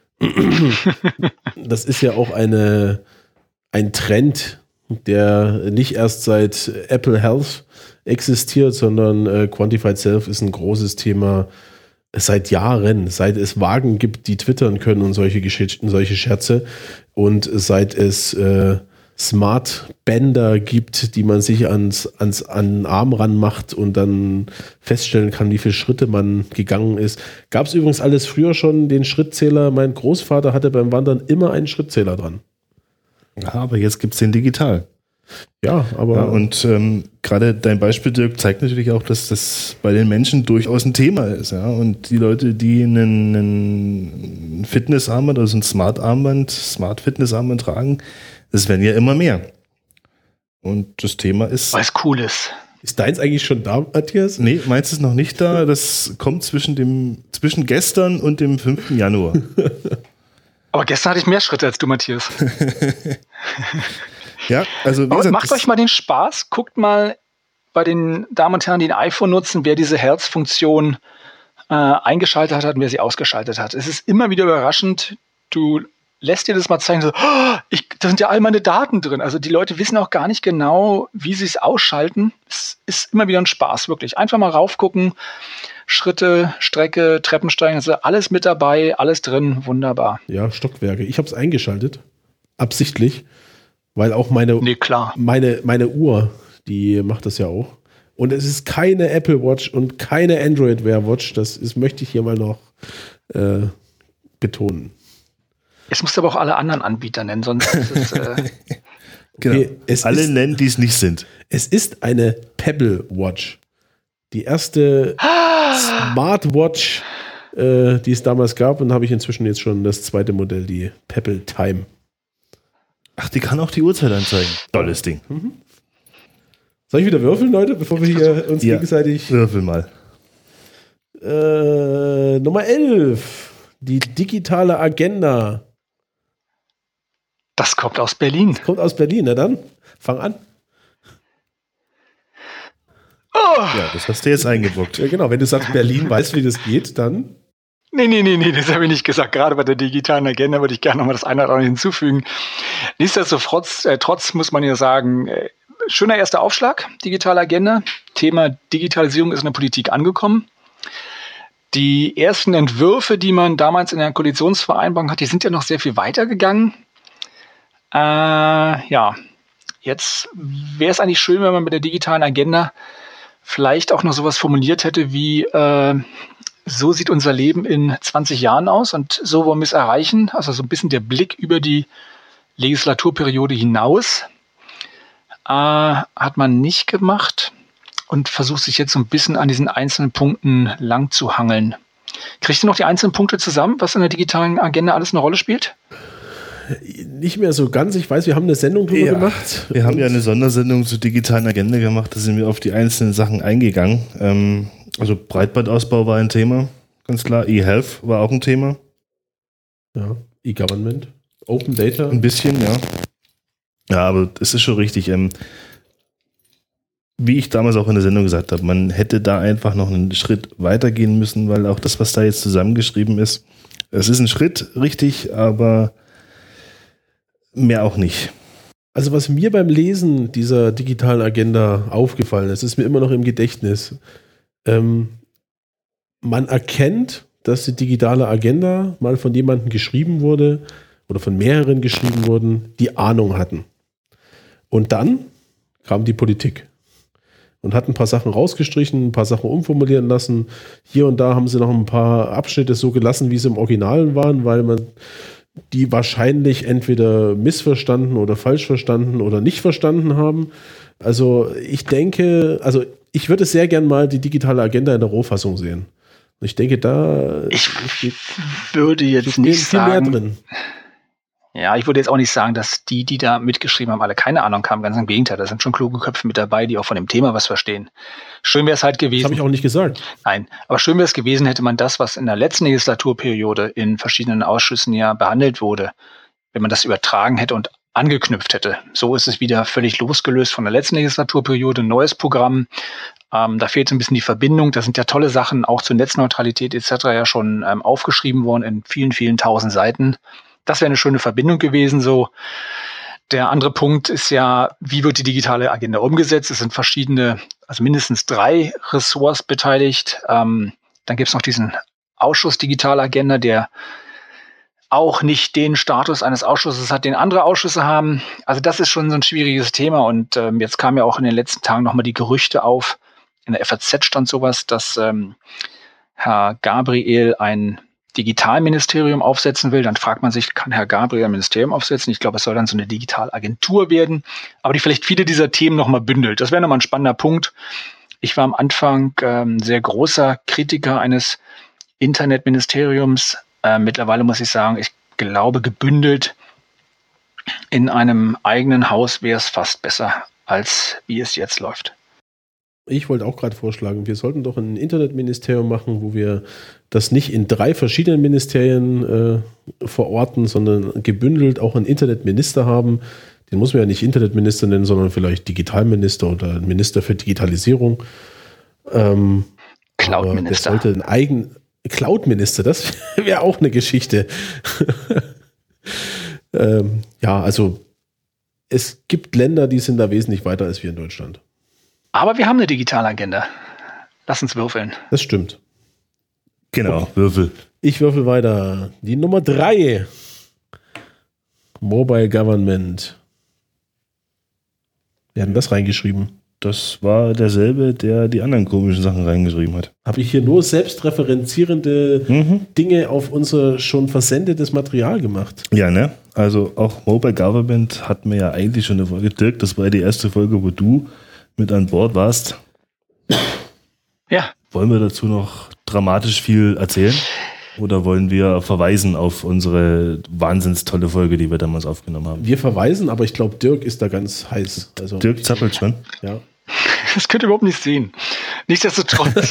Das ist ja auch eine, ein Trend, der nicht erst seit Apple Health existiert, sondern äh, Quantified Self ist ein großes Thema seit Jahren, seit es Wagen gibt, die twittern können und solche Geschichten, solche Scherze und seit es äh, Smart Bänder gibt, die man sich ans, ans an den Arm ranmacht und dann feststellen kann, wie viele Schritte man gegangen ist. Gab es übrigens alles früher schon, den Schrittzähler. Mein Großvater hatte beim Wandern immer einen Schrittzähler dran. Ja, aber jetzt gibt es den digital. Ja, aber... Ja, und ähm, gerade dein Beispiel, Dirk, zeigt natürlich auch, dass das bei den Menschen durchaus ein Thema ist. Ja? Und die Leute, die einen, einen Fitnessarmband, also ein Smart-Armband, Smart-Fitness-Armband tragen, das werden ja immer mehr. Und das Thema ist... Weil es cool ist. Ist deins eigentlich schon da, Matthias? Nee, meins ist noch nicht da. Das kommt zwischen dem zwischen gestern und dem fünften Januar. Aber gestern hatte ich mehr Schritte als du, Matthias. Ja, also wie Aber gesagt, macht euch mal den Spaß, guckt mal bei den Damen und Herren, die ein iPhone nutzen, wer diese Health-Funktion äh, eingeschaltet hat und wer sie ausgeschaltet hat. Es ist immer wieder überraschend, du lässt dir das mal zeigen, so, oh, ich, da sind ja all meine Daten drin. Also die Leute wissen auch gar nicht genau, wie sie es ausschalten. Es ist immer wieder ein Spaß, wirklich. Einfach mal raufgucken, Schritte, Strecke, Treppensteigen, also alles mit dabei, alles drin, wunderbar. Ja, Stockwerke. Ich habe es eingeschaltet, absichtlich, weil auch meine, nee, klar. meine, meine Uhr, die macht das ja auch. Und es ist keine Apple Watch und keine Android Wear Watch, das ist, möchte ich hier mal noch äh, betonen. Jetzt musst du aber auch alle anderen Anbieter nennen, sonst ist es... Äh genau. Okay, es alle ist, nennen, die es nicht sind. Es ist eine Pebble Watch. Die erste Smartwatch, äh, die es damals gab, und habe ich inzwischen jetzt schon das zweite Modell, die Pebble Time. Ach, die kann auch die Uhrzeit anzeigen. Tolles Ding. Mhm. Soll ich wieder würfeln, Leute, bevor wir hier uns ja, gegenseitig... Würfel mal. Äh, Nummer elf. Die digitale Agenda. Das kommt aus Berlin. Kommt aus Berlin, na dann, fang an. Oh. Ja, das hast du jetzt eingebrockt. Ja, genau, wenn du sagst, Berlin weiß, wie das geht, dann... Nee, nee, nee, nee, das habe ich nicht gesagt. Gerade bei der digitalen Agenda würde ich gerne nochmal das eine oder andere hinzufügen. Nichtsdestotrotz äh, trotz muss man ja sagen, äh, schöner erster Aufschlag, digitale Agenda. Thema Digitalisierung ist in der Politik angekommen. Die ersten Entwürfe, die man damals in der Koalitionsvereinbarung hat, die sind ja noch sehr viel weiter gegangen. Äh, ja, jetzt wäre es eigentlich schön, wenn man mit der digitalen Agenda vielleicht auch noch sowas formuliert hätte wie, äh, so sieht unser Leben in zwanzig Jahren aus und so wollen wir es erreichen. Also so ein bisschen der Blick über die Legislaturperiode hinaus äh, hat man nicht gemacht und versucht sich jetzt so ein bisschen an diesen einzelnen Punkten lang zu hangeln. Kriegst du noch die einzelnen Punkte zusammen, was in der digitalen Agenda alles eine Rolle spielt? Nicht mehr so ganz. Ich weiß, wir haben eine Sendung drüber ja, gemacht. Wir haben ja eine Sondersendung zur digitalen Agenda gemacht. Da sind wir auf die einzelnen Sachen eingegangen. Ähm, also Breitbandausbau war ein Thema, ganz klar. E-Health war auch ein Thema. Ja, E-Government. Open Data. Ein bisschen, ja. Ja, aber es ist schon richtig. Ähm, wie ich damals auch in der Sendung gesagt habe, man hätte da einfach noch einen Schritt weitergehen müssen, weil auch das, was da jetzt zusammengeschrieben ist, es ist ein Schritt, richtig, aber mehr auch nicht. Also was mir beim Lesen dieser digitalen Agenda aufgefallen ist, ist mir immer noch im Gedächtnis. Ähm, man erkennt, dass die digitale Agenda mal von jemandem geschrieben wurde oder von mehreren geschrieben wurden, die Ahnung hatten. Und dann kam die Politik und hat ein paar Sachen rausgestrichen, ein paar Sachen umformulieren lassen. Hier und da haben sie noch ein paar Abschnitte so gelassen, wie sie im Original waren, weil man die wahrscheinlich entweder missverstanden oder falsch verstanden oder nicht verstanden haben. Also ich denke, also ich würde sehr gern mal die digitale Agenda in der Rohfassung sehen. Und ich denke, da ich würde jetzt nicht viel sagen, mehr drin. Ja, ich würde jetzt auch nicht sagen, dass die, die da mitgeschrieben haben, alle keine Ahnung haben. Ganz im Gegenteil, da sind schon kluge Köpfe mit dabei, die auch von dem Thema was verstehen. Schön wäre es halt gewesen. Das habe ich auch nicht gesagt. Nein, aber schön wäre es gewesen, hätte man das, was in der letzten Legislaturperiode in verschiedenen Ausschüssen ja behandelt wurde, wenn man das übertragen hätte und angeknüpft hätte. So ist es wieder völlig losgelöst von der letzten Legislaturperiode, neues Programm. Ähm, da fehlt so ein bisschen die Verbindung. Da sind ja tolle Sachen auch zur Netzneutralität et cetera ja schon ähm, aufgeschrieben worden in vielen, vielen tausend Seiten. Das wäre eine schöne Verbindung gewesen. So. Der andere Punkt ist ja, wie wird die digitale Agenda umgesetzt? Es sind verschiedene, also mindestens drei Ressorts beteiligt. Ähm, dann gibt es noch diesen Ausschuss Digitale Agenda, der auch nicht den Status eines Ausschusses hat, den andere Ausschüsse haben. Also das ist schon so ein schwieriges Thema. Und ähm, jetzt kamen ja auch in den letzten Tagen nochmal die Gerüchte auf. In der F A Z stand sowas, dass ähm, Herr Gabriel ein Digitalministerium aufsetzen will. Dann fragt man sich, kann Herr Gabriel ein Ministerium aufsetzen? Ich glaube, es soll dann so eine Digitalagentur werden, aber die vielleicht viele dieser Themen nochmal bündelt. Das wäre nochmal ein spannender Punkt. Ich war am Anfang ähm, sehr großer Kritiker eines Internetministeriums. Äh, mittlerweile muss ich sagen, ich glaube, gebündelt in einem eigenen Haus wäre es fast besser, als wie es jetzt läuft. Ich wollte auch gerade vorschlagen, wir sollten doch ein Internetministerium machen, wo wir das nicht in drei verschiedenen Ministerien äh, verorten, sondern gebündelt auch einen Internetminister haben. Den muss man ja nicht Internetminister nennen, sondern vielleicht Digitalminister oder Minister für Digitalisierung. Ähm, Cloud-Minister. Der sollte ein eigen Cloud-Minister, das wäre auch eine Geschichte. ähm, ja, also es gibt Länder, die sind da wesentlich weiter als wir in Deutschland. Aber wir haben eine Digitalagenda. Lass uns würfeln. Das stimmt. Genau, Würfel. Ich würfel weiter. Die Nummer drei. Mobile Government. Wir hatten das reingeschrieben. Das war derselbe, der die anderen komischen Sachen reingeschrieben hat. Habe ich hier nur selbstreferenzierende Mhm. Dinge auf unser schon versendetes Material gemacht. Ja, ne? Also auch Mobile Government hatten wir ja eigentlich schon eine Folge. Dirk, das war ja die erste Folge, wo du mit an Bord warst. Ja. Wollen wir dazu noch dramatisch viel erzählen? Oder wollen wir verweisen auf unsere wahnsinns tolle Folge, die wir damals aufgenommen haben? Wir verweisen, aber ich glaube, Dirk ist da ganz heiß. Also, Dirk zappelt schon. Ja. Das könnt ihr überhaupt nicht sehen. Nichtsdestotrotz.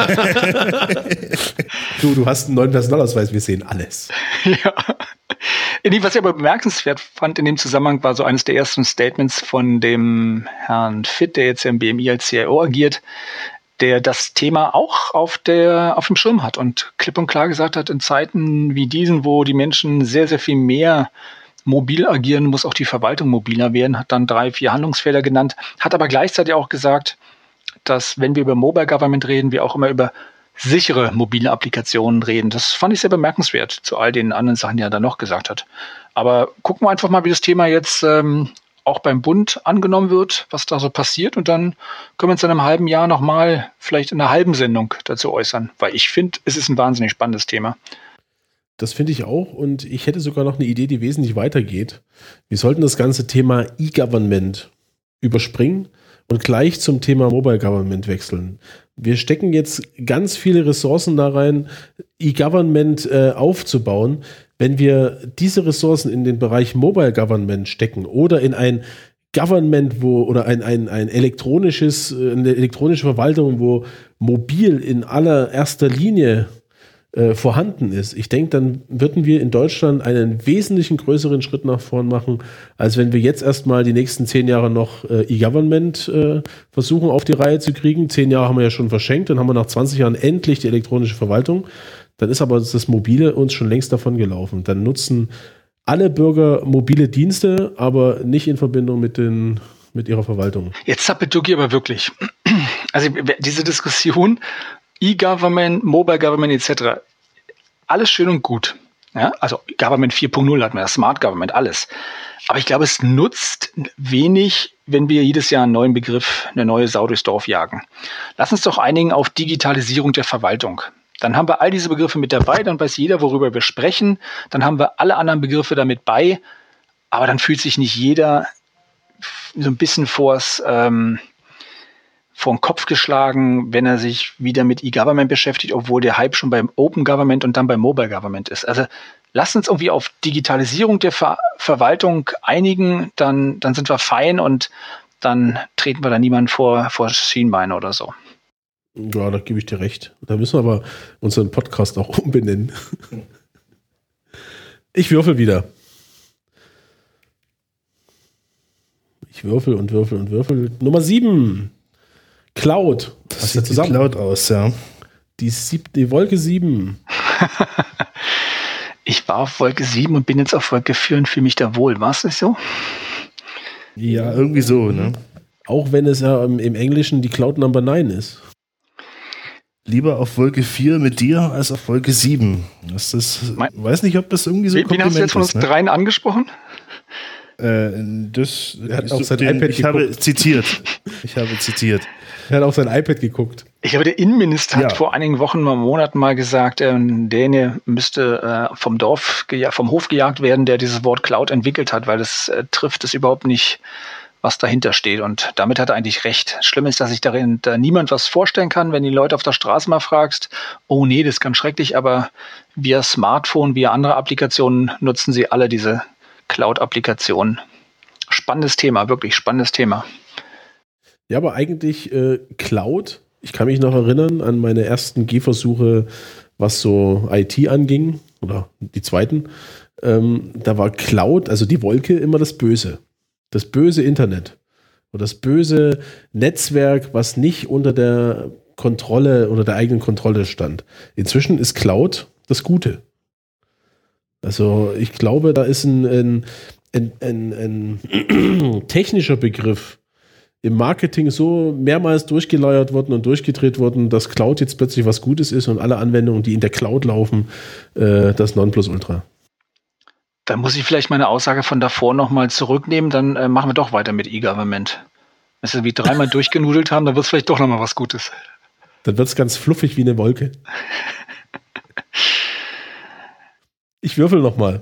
Du, du hast einen neuen Personalausweis, wir sehen alles. Ja. Was ich aber bemerkenswert fand in dem Zusammenhang, war so eines der ersten Statements von dem Herrn Fitt, der jetzt im B M I als C I O agiert, der das Thema auch auf der auf dem Schirm hat und klipp und klar gesagt hat, in Zeiten wie diesen, wo die Menschen sehr, sehr viel mehr mobil agieren, muss auch die Verwaltung mobiler werden, hat dann drei, vier Handlungsfelder genannt, hat aber gleichzeitig auch gesagt, dass, wenn wir über Mobile Government reden, wir auch immer über sichere mobile Applikationen reden. Das fand ich sehr bemerkenswert zu all den anderen Sachen, die er da noch gesagt hat. Aber gucken wir einfach mal, wie das Thema jetzt ähm, auch beim Bund angenommen wird, was da so passiert. Und dann können wir uns in einem halben Jahr nochmal vielleicht in einer halben Sendung dazu äußern. Weil ich finde, es ist ein wahnsinnig spannendes Thema. Das finde ich auch. Und ich hätte sogar noch eine Idee, die wesentlich weitergeht. Wir sollten das ganze Thema E-Government überspringen und gleich zum Thema Mobile Government wechseln. Wir stecken jetzt ganz viele Ressourcen da rein, E-Government äh, aufzubauen. Wenn wir diese Ressourcen in den Bereich Mobile Government stecken oder in ein Government, wo oder ein, ein, ein elektronisches, eine elektronische Verwaltung, wo mobil in allererster Linie äh, vorhanden ist, ich denke, dann würden wir in Deutschland einen wesentlichen größeren Schritt nach vorn machen, als wenn wir jetzt erstmal die nächsten zehn Jahre noch äh, E-Government äh, versuchen auf die Reihe zu kriegen. Zehn Jahre haben wir ja schon verschenkt, dann haben wir nach zwanzig Jahren endlich die elektronische Verwaltung. Dann ist aber das Mobile uns schon längst davon gelaufen. Dann nutzen alle Bürger mobile Dienste, aber nicht in Verbindung mit, den, mit ihrer Verwaltung. Jetzt zappelt Dugi aber wirklich. Also diese Diskussion, E-Government, Mobile Government et cetera, alles schön und gut. Ja, also Government vier Punkt null hatten wir, Smart Government, alles. Aber ich glaube, es nutzt wenig, wenn wir jedes Jahr einen neuen Begriff, eine neue Sau durchs Dorf jagen. Lass uns doch einigen auf Digitalisierung der Verwaltung. Dann haben wir all diese Begriffe mit dabei, dann weiß jeder, worüber wir sprechen. Dann haben wir alle anderen Begriffe damit bei. Aber dann fühlt sich nicht jeder so ein bisschen vors, ähm, vor den Kopf geschlagen, wenn er sich wieder mit E-Government beschäftigt, obwohl der Hype schon beim Open Government und dann beim Mobile Government ist. Also lasst uns irgendwie auf Digitalisierung der Ver- Verwaltung einigen, dann, dann sind wir fein und dann treten wir da niemanden vor, vor Schienbeine oder so. Ja, da gebe ich dir recht. Da müssen wir aber unseren Podcast auch umbenennen. Ich würfel wieder. Ich würfel und würfel und würfel. Nummer sieben. Cloud. Das sieht die Cloud aus, ja. Die, sieb, die Wolke sieben. Ich war auf Wolke sieben und bin jetzt auf Wolke vier und fühle mich da wohl. War es nicht so? Ja, irgendwie so, ne? Auch wenn es ja im, im Englischen die Cloud Number neun ist. Lieber auf Wolke vier mit dir als auf Wolke sieben. Das ist, mein, weiß nicht, ob das irgendwie so wen, wen hast du jetzt von uns ist, ne? dreien angesprochen? Äh, das, er hat auf sein den, iPad ich geguckt. habe zitiert. Ich habe zitiert. Er hat auf sein iPad geguckt. Ich glaube, der Innenminister Ja. hat vor einigen Wochen, mal Monaten mal gesagt, äh, Däne müsste äh, vom Dorf, geja- vom Hof gejagt werden, der dieses Wort Cloud entwickelt hat, weil es äh, trifft es überhaupt nicht, was dahinter steht. Und damit hat er eigentlich recht. Schlimm ist, dass sich darin da niemand was vorstellen kann, wenn die Leute auf der Straße mal fragst, oh nee, das ist ganz schrecklich, aber via Smartphone, via andere Applikationen nutzen sie alle diese Cloud-Applikationen. Spannendes Thema, wirklich spannendes Thema. Ja, aber eigentlich äh, Cloud, ich kann mich noch erinnern an meine ersten Gehversuche, was so I T anging, oder die zweiten, ähm, da war Cloud, also die Wolke, immer das Böse. Das böse Internet. Oder das böse Netzwerk, was nicht unter der Kontrolle, unter der eigenen Kontrolle stand. Inzwischen ist Cloud das Gute. Also ich glaube, da ist ein, ein, ein, ein, ein technischer Begriff im Marketing so mehrmals durchgeleiert worden und durchgedreht worden, dass Cloud jetzt plötzlich was Gutes ist und alle Anwendungen, die in der Cloud laufen, äh, das Nonplusultra. Dann muss ich vielleicht meine Aussage von davor nochmal zurücknehmen, dann äh, machen wir doch weiter mit E-Government. Wenn wir wie dreimal durchgenudelt haben, dann wird es vielleicht doch nochmal was Gutes. Dann wird es ganz fluffig wie eine Wolke. Ich würfel nochmal.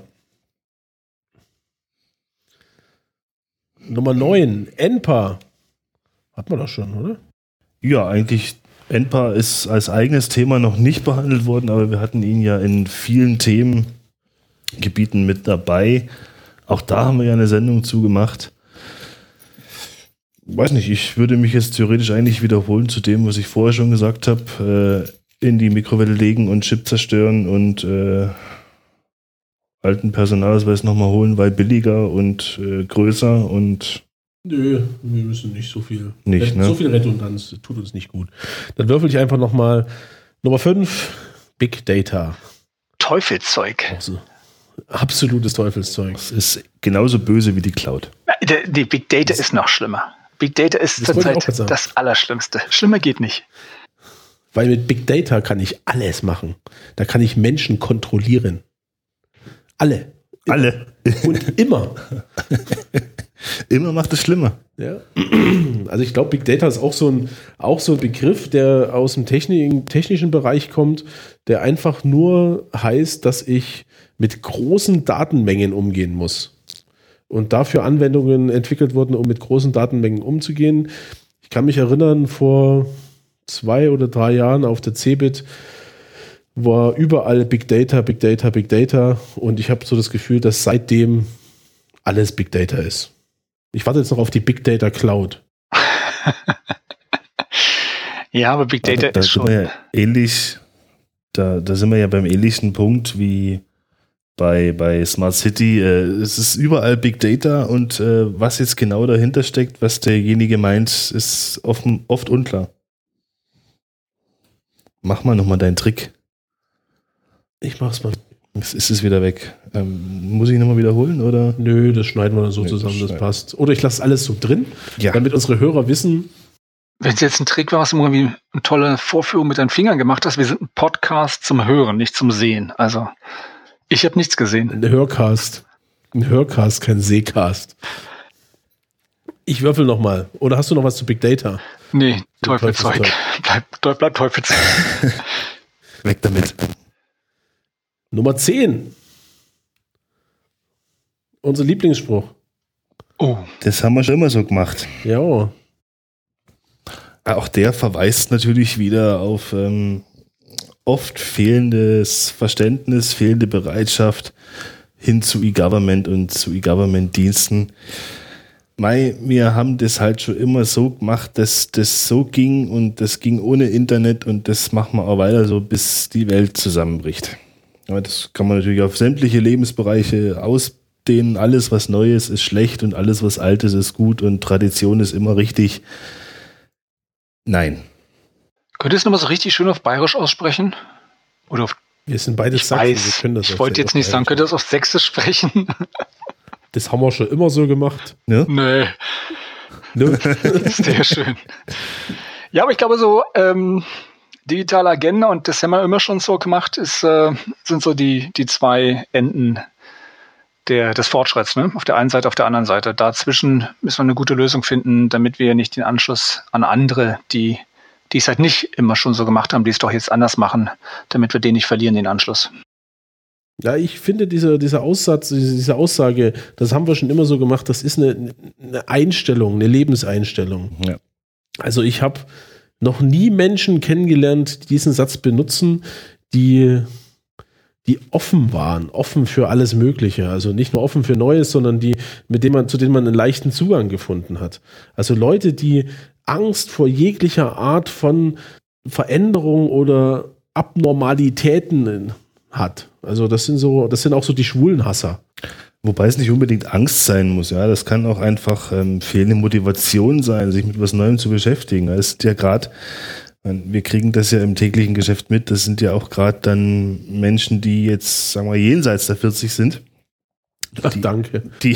Nummer neun, N P A. Hat man das schon, oder? Ja, eigentlich, N P A ist als eigenes Thema noch nicht behandelt worden, aber wir hatten ihn ja in vielen Themengebieten mit dabei. Auch da haben wir ja eine Sendung zugemacht. Weiß nicht, ich würde mich jetzt theoretisch eigentlich wiederholen zu dem, was ich vorher schon gesagt habe. Äh, in die Mikrowelle legen und Chip zerstören und äh, alten Personalausweis nochmal holen, weil billiger und äh, größer und Nö, wir müssen nicht so viel. Nicht, ne? So viel Redundanz tut uns nicht gut. Dann würfel ich einfach nochmal Nummer fünf, Big Data. Teufelszeug. Auch so absolutes Teufelszeug. es ist genauso böse wie die Cloud. Die, die Big Data ist noch schlimmer. Big Data ist Das wollte ich auch zurzeit gerade sagen. das Allerschlimmste. Schlimmer geht nicht. Weil mit Big Data kann ich alles machen. Da kann ich Menschen kontrollieren. Alle. Alle. Und immer. Immer macht es schlimmer. Ja. Also ich glaube, Big Data ist auch so ein, auch so ein Begriff, der aus dem Techni- technischen Bereich kommt, der einfach nur heißt, dass ich mit großen Datenmengen umgehen muss. Und dafür Anwendungen entwickelt wurden, um mit großen Datenmengen umzugehen. Ich kann mich erinnern, vor zwei oder drei Jahren auf der CeBIT war überall Big Data, Big Data, Big Data. Und ich habe so das Gefühl, dass seitdem alles Big Data ist. Ich warte jetzt noch auf die Big Data Cloud. Ja, aber Big Data da, da ist sind schon. wir ja ähnlich, da, da sind wir ja beim ähnlichen Punkt wie bei, bei Smart City. Äh, es ist überall Big Data und äh, was jetzt genau dahinter steckt, was derjenige meint, ist oft, oft unklar. Mach mal nochmal deinen Trick. Ich mach's mal. Jetzt ist es wieder weg. Ähm, muss ich nochmal wiederholen, oder? Nö, das schneiden wir dann so Nee, das zusammen, das schneiden. passt. Oder ich lasse alles so drin, Ja. damit unsere Hörer wissen, Wenn es jetzt ein Trick war, was du irgendwie eine tolle Vorführung mit deinen Fingern gemacht hast, wir sind ein Podcast zum Hören, nicht zum Sehen. Also, ich habe nichts gesehen. ein Hörcast. Ein Hörcast, kein Sehcast. Ich würfel nochmal. Oder hast du noch was zu Big Data? Nee, Teufelzeug. Teufelszeug. Bleib, bleib Teufelzeug. Weg damit. Nummer zehn. Unser Lieblingsspruch. Oh, Das haben wir schon immer so gemacht. Ja. Auch der verweist natürlich wieder auf ähm, oft fehlendes Verständnis, fehlende Bereitschaft hin zu E-Government und zu E-Government-Diensten. Mei, wir haben das halt schon immer so gemacht, dass das so ging und das ging ohne Internet und das machen wir auch weiter so, bis die Welt zusammenbricht. Ja, das kann man natürlich auf sämtliche Lebensbereiche ausdehnen. Alles, was Neues, ist schlecht und alles, was Altes, ist gut und Tradition ist immer richtig. Nein. könntest du noch mal so richtig schön auf Bayerisch aussprechen? Oder auf, Wir sind beide ich Sachsen. wir weiß, können das ich auf- wollte jetzt auf nicht sagen, Bayerisch. könnt ihr das auf Sächsisch sprechen? Das haben wir schon immer so gemacht. Ja? Nee, Ne? sehr schön. Ja, aber ich glaube so, ähm, digitale Agenda, und das haben wir immer schon so gemacht, ist, äh, sind so die, die zwei Enden der, des Fortschritts, ne? Auf der einen Seite, auf der anderen Seite. Dazwischen müssen wir eine gute Lösung finden, damit wir nicht den Anschluss an andere, die, die es halt nicht immer schon so gemacht haben, die es doch jetzt anders machen, damit wir den nicht verlieren, den Anschluss. Ja, ich finde diese, dieser Aussatz, diese diese Aussage, das haben wir schon immer so gemacht, das ist eine, eine Einstellung, eine Lebenseinstellung. Ja. Also ich habe noch nie Menschen kennengelernt, die diesen Satz benutzen, die, die offen waren, offen für alles Mögliche. Also nicht nur offen für Neues, sondern die, mit denen man, zu denen man einen leichten Zugang gefunden hat. Also Leute, die Angst vor jeglicher Art von Veränderung oder Abnormalitäten hat. Also das sind so, das sind auch so die Schwulenhasser. Wobei es nicht unbedingt Angst sein muss, ja. Das kann auch einfach ähm, fehlende Motivation sein, sich mit was Neuem zu beschäftigen. Das ist ja gerade, wir kriegen das ja im täglichen Geschäft mit, das sind ja auch gerade dann Menschen, die jetzt, sagen wir, jenseits der vierzig sind, Ach, danke. die,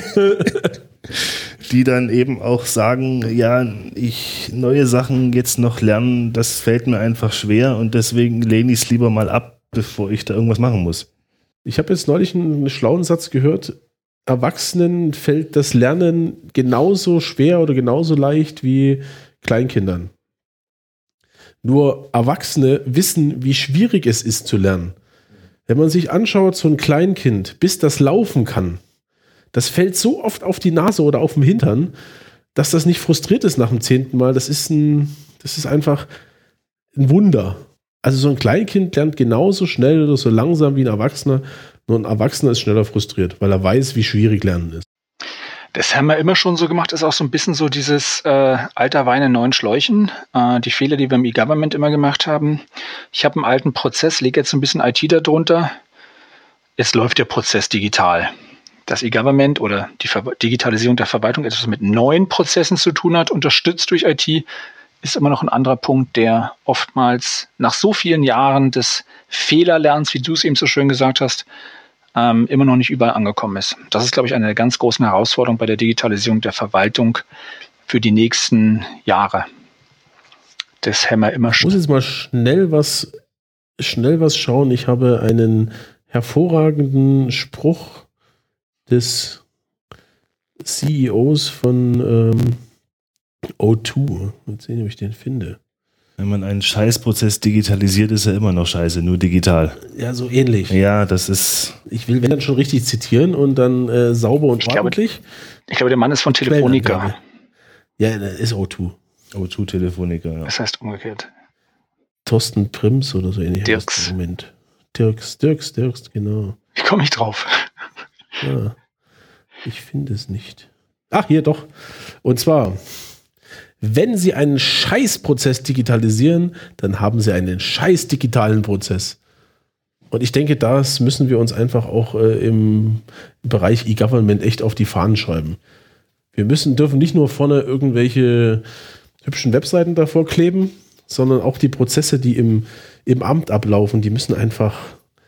die dann eben auch sagen, ja, ich neue Sachen jetzt noch lernen, das fällt mir einfach schwer und deswegen lehne ich es lieber mal ab, bevor ich da irgendwas machen muss. Ich habe jetzt neulich einen, einen schlauen Satz gehört. Erwachsenen fällt das Lernen genauso schwer oder genauso leicht wie Kleinkindern. Nur Erwachsene wissen, wie schwierig es ist zu lernen. Wenn man sich anschaut, so ein Kleinkind, bis das laufen kann, das fällt so oft auf die Nase oder auf den Hintern, dass das nicht frustriert ist nach dem zehnten Mal. Das ist ein, das ist einfach ein Wunder. Also so ein Kleinkind lernt genauso schnell oder so langsam wie ein Erwachsener. Nur ein Erwachsener ist schneller frustriert, weil er weiß, wie schwierig Lernen ist. Das haben wir immer schon so gemacht, ist auch so ein bisschen so dieses äh, alter Wein in neuen Schläuchen. Äh, die Fehler, die wir im E-Government immer gemacht haben. Ich habe einen alten Prozess, lege jetzt ein bisschen I T darunter. Es läuft der Prozess digital. Das E-Government oder die Ver- Digitalisierung der Verwaltung etwas mit neuen Prozessen zu tun hat, unterstützt durch I T, ist immer noch ein anderer Punkt, der oftmals nach so vielen Jahren des Fehlerlernens, wie du es eben so schön gesagt hast, ähm, immer noch nicht überall angekommen ist. Das ist, glaube ich, eine der ganz großen Herausforderungen bei der Digitalisierung der Verwaltung für die nächsten Jahre. Das haben wir immer Ich schon. muss jetzt mal schnell was, schnell was schauen. Ich habe einen hervorragenden Spruch des C E Os von ähm, O zwei. Mal sehen, ob ich den finde. Wenn man einen Scheißprozess digitalisiert, ist er immer noch scheiße, nur digital. Ja, so ähnlich. Ja, das ist... Ich will, wenn dann schon richtig zitieren und dann äh, sauber und Ich glaube, ordentlich. Ich glaube, der Mann ist von Telefonica. Quellenangabe. Ja, das ist O zwei. O zwei Telefonica, ja. Das heißt umgekehrt. Thorsten Prims oder so ähnlich. heißt Dirks. der Moment. Dirks, Dirks, Dirks, genau. Ich komme nicht drauf. Ja, ich finde es nicht. Ach, hier doch. Und zwar, wenn Sie einen Scheißprozess digitalisieren, dann haben Sie einen scheiß digitalen Prozess. Und ich denke, das müssen wir uns einfach auch äh, im Bereich E-Government echt auf die Fahnen schreiben. Wir müssen, dürfen nicht nur vorne irgendwelche hübschen Webseiten davor kleben, sondern auch die Prozesse, die im, im Amt ablaufen, die müssen einfach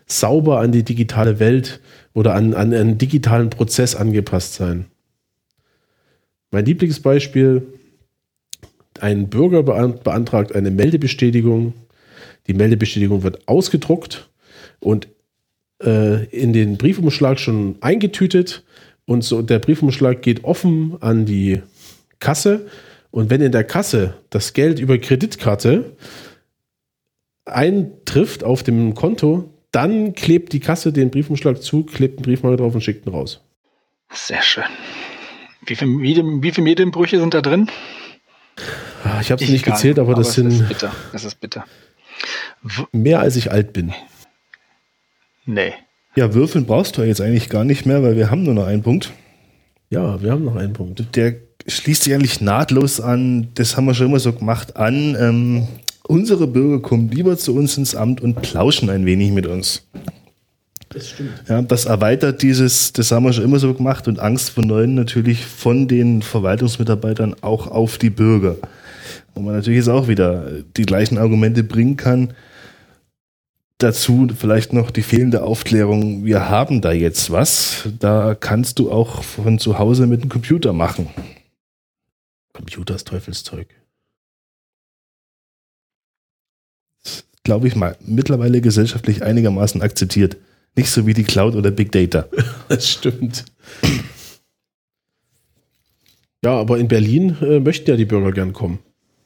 sauber an die digitale Welt oder an, an einen digitalen Prozess angepasst sein. Mein Lieblingsbeispiel: Ein Bürger beantragt eine Meldebestätigung. Die Meldebestätigung wird ausgedruckt und äh, in den Briefumschlag schon eingetütet. Und so der Briefumschlag geht offen an die Kasse. Und wenn in der Kasse das Geld über Kreditkarte eintrifft auf dem Konto, dann klebt die Kasse den Briefumschlag zu, klebt einen Briefmarke drauf und schickt ihn raus. Sehr schön. Wie viele Medien, wie viele Medienbrüche sind da drin? Ich habe es nicht gezählt, aber, aber das sind ist bitter. Das ist bitter. W- mehr als ich alt bin. Nee. Ja, würfeln brauchst du jetzt eigentlich gar nicht mehr, weil wir haben nur noch einen Punkt. Ja, wir haben noch einen Punkt. Der schließt sich eigentlich nahtlos an, das haben wir schon immer so gemacht, an. Ähm, unsere Bürger kommen lieber zu uns ins Amt und plauschen ein wenig mit uns. Das stimmt. Ja, das erweitert dieses, das haben wir schon immer so gemacht, und Angst vor Neuen natürlich von den Verwaltungsmitarbeitern auch auf die Bürger. Wo man natürlich jetzt auch wieder die gleichen Argumente bringen kann. Dazu vielleicht noch die fehlende Aufklärung, wir haben da jetzt was, da kannst du auch von zu Hause mit dem Computer machen. Computer ist Teufelszeug. Glaube ich mal, mittlerweile gesellschaftlich einigermaßen akzeptiert. Nicht so wie die Cloud oder Big Data. Das stimmt. Ja, aber in Berlin äh, möchten ja die Bürger gern kommen.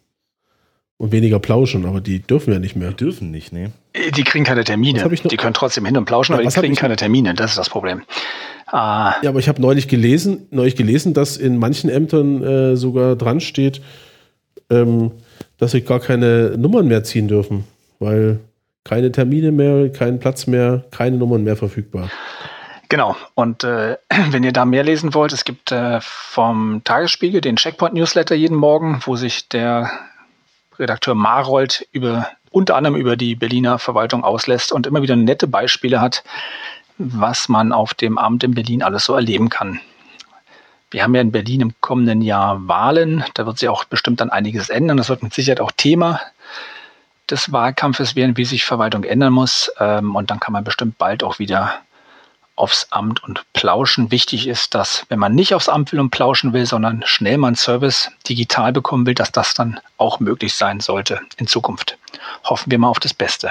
Und weniger plauschen, aber die dürfen ja nicht mehr. Die dürfen nicht, ne? Die kriegen keine Termine. Was hab ich noch? Die können trotzdem hin und plauschen, Ja, aber was die hab kriegen ich keine Termine. Das ist das Problem. Ah, Ja, aber ich habe neulich gelesen, neulich gelesen, dass in manchen Ämtern äh, sogar dran steht, ähm, dass sie gar keine Nummern mehr ziehen dürfen, weil keine Termine mehr, kein Platz mehr, keine Nummern mehr verfügbar. genau. Und äh, wenn ihr da mehr lesen wollt, es gibt äh, vom Tagesspiegel den Checkpoint-Newsletter jeden Morgen, wo sich der Redakteur Marold über, unter anderem über die Berliner Verwaltung auslässt und immer wieder nette Beispiele hat, was man auf dem Amt in Berlin alles so erleben kann. Wir haben ja in Berlin im kommenden Jahr Wahlen. Da wird sich auch bestimmt dann einiges ändern. Das wird mit Sicherheit auch Thema des Wahlkampfes werden, wie sich Verwaltung ändern muss. Und dann kann man bestimmt bald auch wieder aufs Amt und plauschen. Wichtig ist, dass, wenn man nicht aufs Amt will und plauschen will, sondern schnell mal einen Service digital bekommen will, dass das dann auch möglich sein sollte in Zukunft. Hoffen wir mal auf das Beste.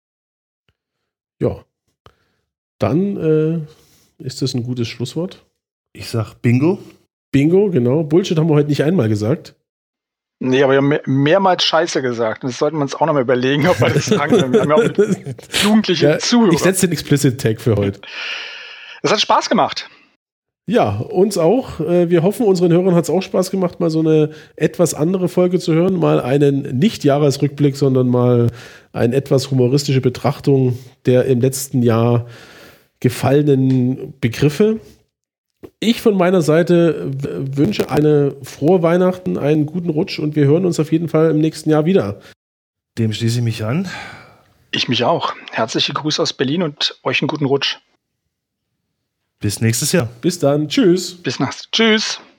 Ja. Dann äh, ist das ein gutes Schlusswort. Ich sag Bingo. Bingo, genau. Bullshit haben wir heute nicht einmal gesagt. Nee, aber wir haben mehr, mehrmals Scheiße gesagt. Das sollten wir uns auch noch mal überlegen, ob wir das sagen. Wir haben ja auch Jugendliche Ja, Zuhörer. ich setze den Explicit Tag für heute. Es hat Spaß gemacht. Ja, uns auch. Wir hoffen, unseren Hörern hat es auch Spaß gemacht, mal so eine etwas andere Folge zu hören. Mal einen Nicht-Jahresrückblick, sondern mal eine etwas humoristische Betrachtung der im letzten Jahr gefallenen Begriffe. Ich von meiner Seite wünsche eine frohe Weihnachten, einen guten Rutsch, und wir hören uns auf jeden Fall im nächsten Jahr wieder. Dem schließe ich mich an. Ich mich auch. Herzliche Grüße aus Berlin und euch einen guten Rutsch. Bis nächstes Jahr. Bis dann. Tschüss. Bis nachts. Tschüss.